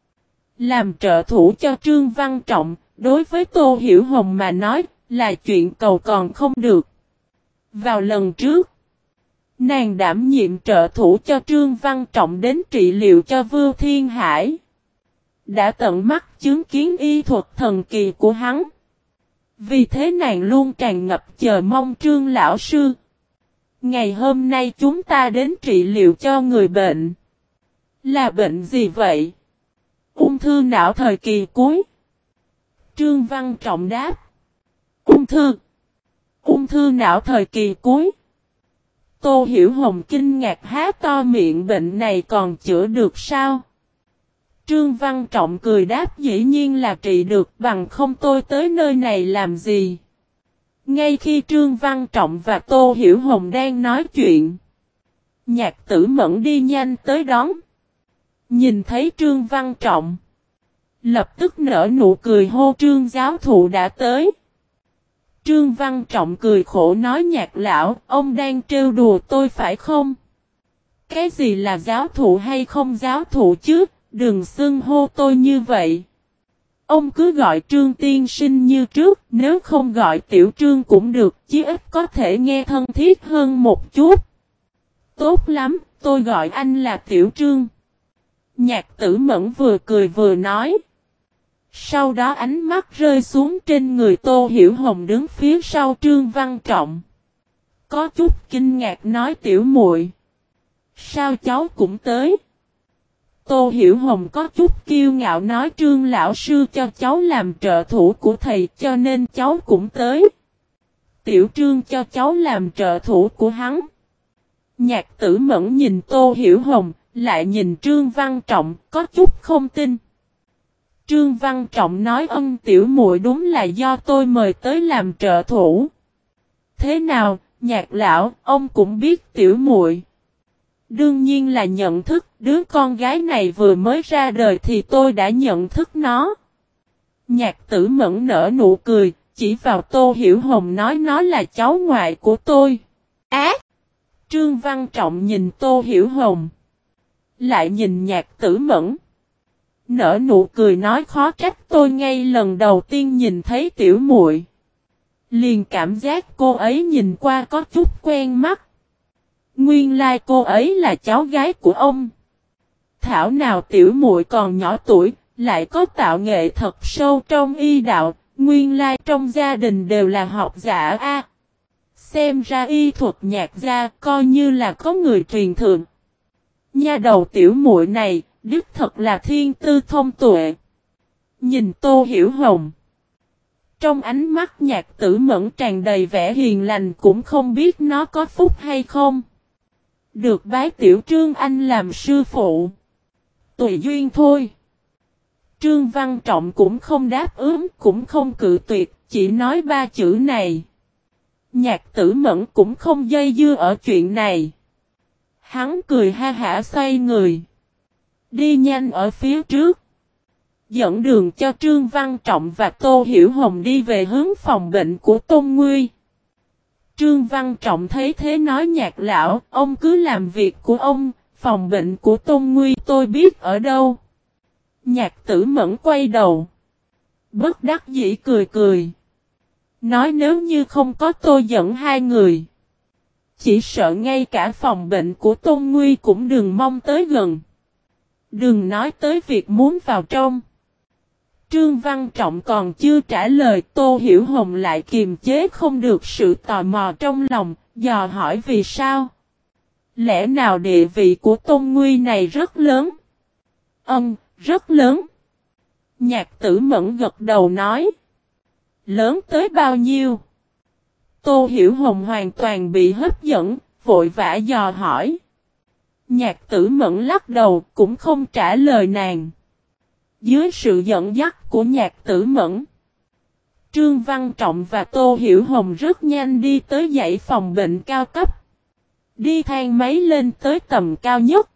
Làm trợ thủ cho Trương Văn Trọng, đối với Tô Hiểu Hồng mà nói, là chuyện cầu còn không được. Vào lần trước, nàng đảm nhiệm trợ thủ cho Trương Văn Trọng đến trị liệu cho Vưu Thiên Hải. Đã tận mắt chứng kiến y thuật thần kỳ của hắn. Vì thế nàng luôn tràn ngập chờ mong Trương lão sư. Ngày hôm nay chúng ta đến trị liệu cho người bệnh. Là bệnh gì vậy? Ung thư não thời kỳ cuối. Trương Văn Trọng đáp. Ung thư. Ung thư não thời kỳ cuối. Tô Hiểu Hồng kinh ngạc há to miệng, bệnh này còn chữa được sao? Trương Văn Trọng cười đáp dĩ nhiên là trị được, bằng không tôi tới nơi này làm gì? Ngay khi Trương Văn Trọng và Tô Hiểu Hồng đang nói chuyện, Nhạc Tử Mẫn đi nhanh tới đón. Nhìn thấy Trương Văn Trọng, lập tức nở nụ cười hô Trương giáo thụ đã tới. Trương Văn Trọng cười khổ nói Nhạc lão, ông đang trêu đùa tôi phải không? Cái gì là giáo thụ hay không giáo thụ chứ, đừng xưng hô tôi như vậy. Ông cứ gọi Trương tiên sinh như trước, nếu không gọi Tiểu Trương cũng được, chí ít có thể nghe thân thiết hơn một chút. Tốt lắm, tôi gọi anh là Tiểu Trương. Nhạc Tử Mẫn vừa cười vừa nói. Sau đó ánh mắt rơi xuống trên người Tô Hiểu Hồng đứng phía sau Trương Văn Trọng. Có chút kinh ngạc nói Tiểu muội, sao cháu cũng tới? Tô Hiểu Hồng có chút kiêu ngạo nói Trương lão sư cho cháu làm trợ thủ của thầy cho nên cháu cũng tới. Tiểu Trương cho cháu làm trợ thủ của hắn. Nhạc Tử Mẫn nhìn Tô Hiểu Hồng, lại nhìn Trương Văn Trọng, có chút không tin. Trương Văn Trọng nói ân tiểu muội đúng là do tôi mời tới làm trợ thủ. Thế nào, Nhạc lão, ông cũng biết tiểu muội? Đương nhiên là nhận thức, đứa con gái này vừa mới ra đời thì tôi đã nhận thức nó. Nhạc Tử Mẫn nở nụ cười, chỉ vào Tô Hiểu Hồng nói nó là cháu ngoại của tôi. Á! Trương Văn Trọng nhìn Tô Hiểu Hồng, lại nhìn Nhạc Tử Mẫn. Nở nụ cười nói khó trách tôi ngay lần đầu tiên nhìn thấy tiểu muội, liền cảm giác cô ấy nhìn qua có chút quen mắt. Nguyên lai cô ấy là cháu gái của ông. Thảo nào tiểu muội còn nhỏ tuổi, lại có tạo nghệ thật sâu trong y đạo, nguyên lai trong gia đình đều là học giả a. À, xem ra y thuật Nhạc gia coi như là có người truyền thượng. Nha đầu tiểu muội này, đích thật là thiên tư thông tuệ. Nhìn Tô Hiểu Hồng, trong ánh mắt Nhạc Tử Mẫn tràn đầy vẻ hiền lành, cũng không biết nó có phúc hay không. Được bái Tiểu Trương anh làm sư phụ. Tùy duyên thôi. Trương Văn Trọng cũng không đáp ứng, cũng không cự tuyệt, chỉ nói ba chữ này. Nhạc Tử Mẫn cũng không dây dưa ở chuyện này. Hắn cười ha hả xoay người. Đi nhanh ở phía trước. Dẫn đường cho Trương Văn Trọng và Tô Hiểu Hồng đi về hướng phòng bệnh của Tôn Nguy. Trương Văn Trọng thấy thế nói Nhạc lão, ông cứ làm việc của ông, phòng bệnh của Tôn Nguy tôi biết ở đâu. Nhạc Tử Mẫn quay đầu. Bất đắc dĩ cười cười. Nói nếu như không có tôi dẫn hai người. Chỉ sợ ngay cả phòng bệnh của Tôn Nguy cũng đừng mong tới gần. Đừng nói tới việc muốn vào trong. Trương Văn Trọng còn chưa trả lời, Tô Hiểu Hồng lại kiềm chế không được sự tò mò trong lòng, dò hỏi vì sao. Lẽ nào địa vị của Tôn Nguy này rất lớn? Ừm, rất lớn. Nhạc Tử Mẫn gật đầu nói. Lớn tới bao nhiêu? Tô Hiểu Hồng hoàn toàn bị hấp dẫn, vội vã dò hỏi. Nhạc Tử Mẫn lắc đầu, cũng không trả lời nàng. Dưới sự dẫn dắt của Nhạc Tử Mẫn, Trương Văn Trọng và Tô Hiểu Hồng rất nhanh đi tới dãy phòng bệnh cao cấp. Đi thang máy lên tới tầm cao nhất.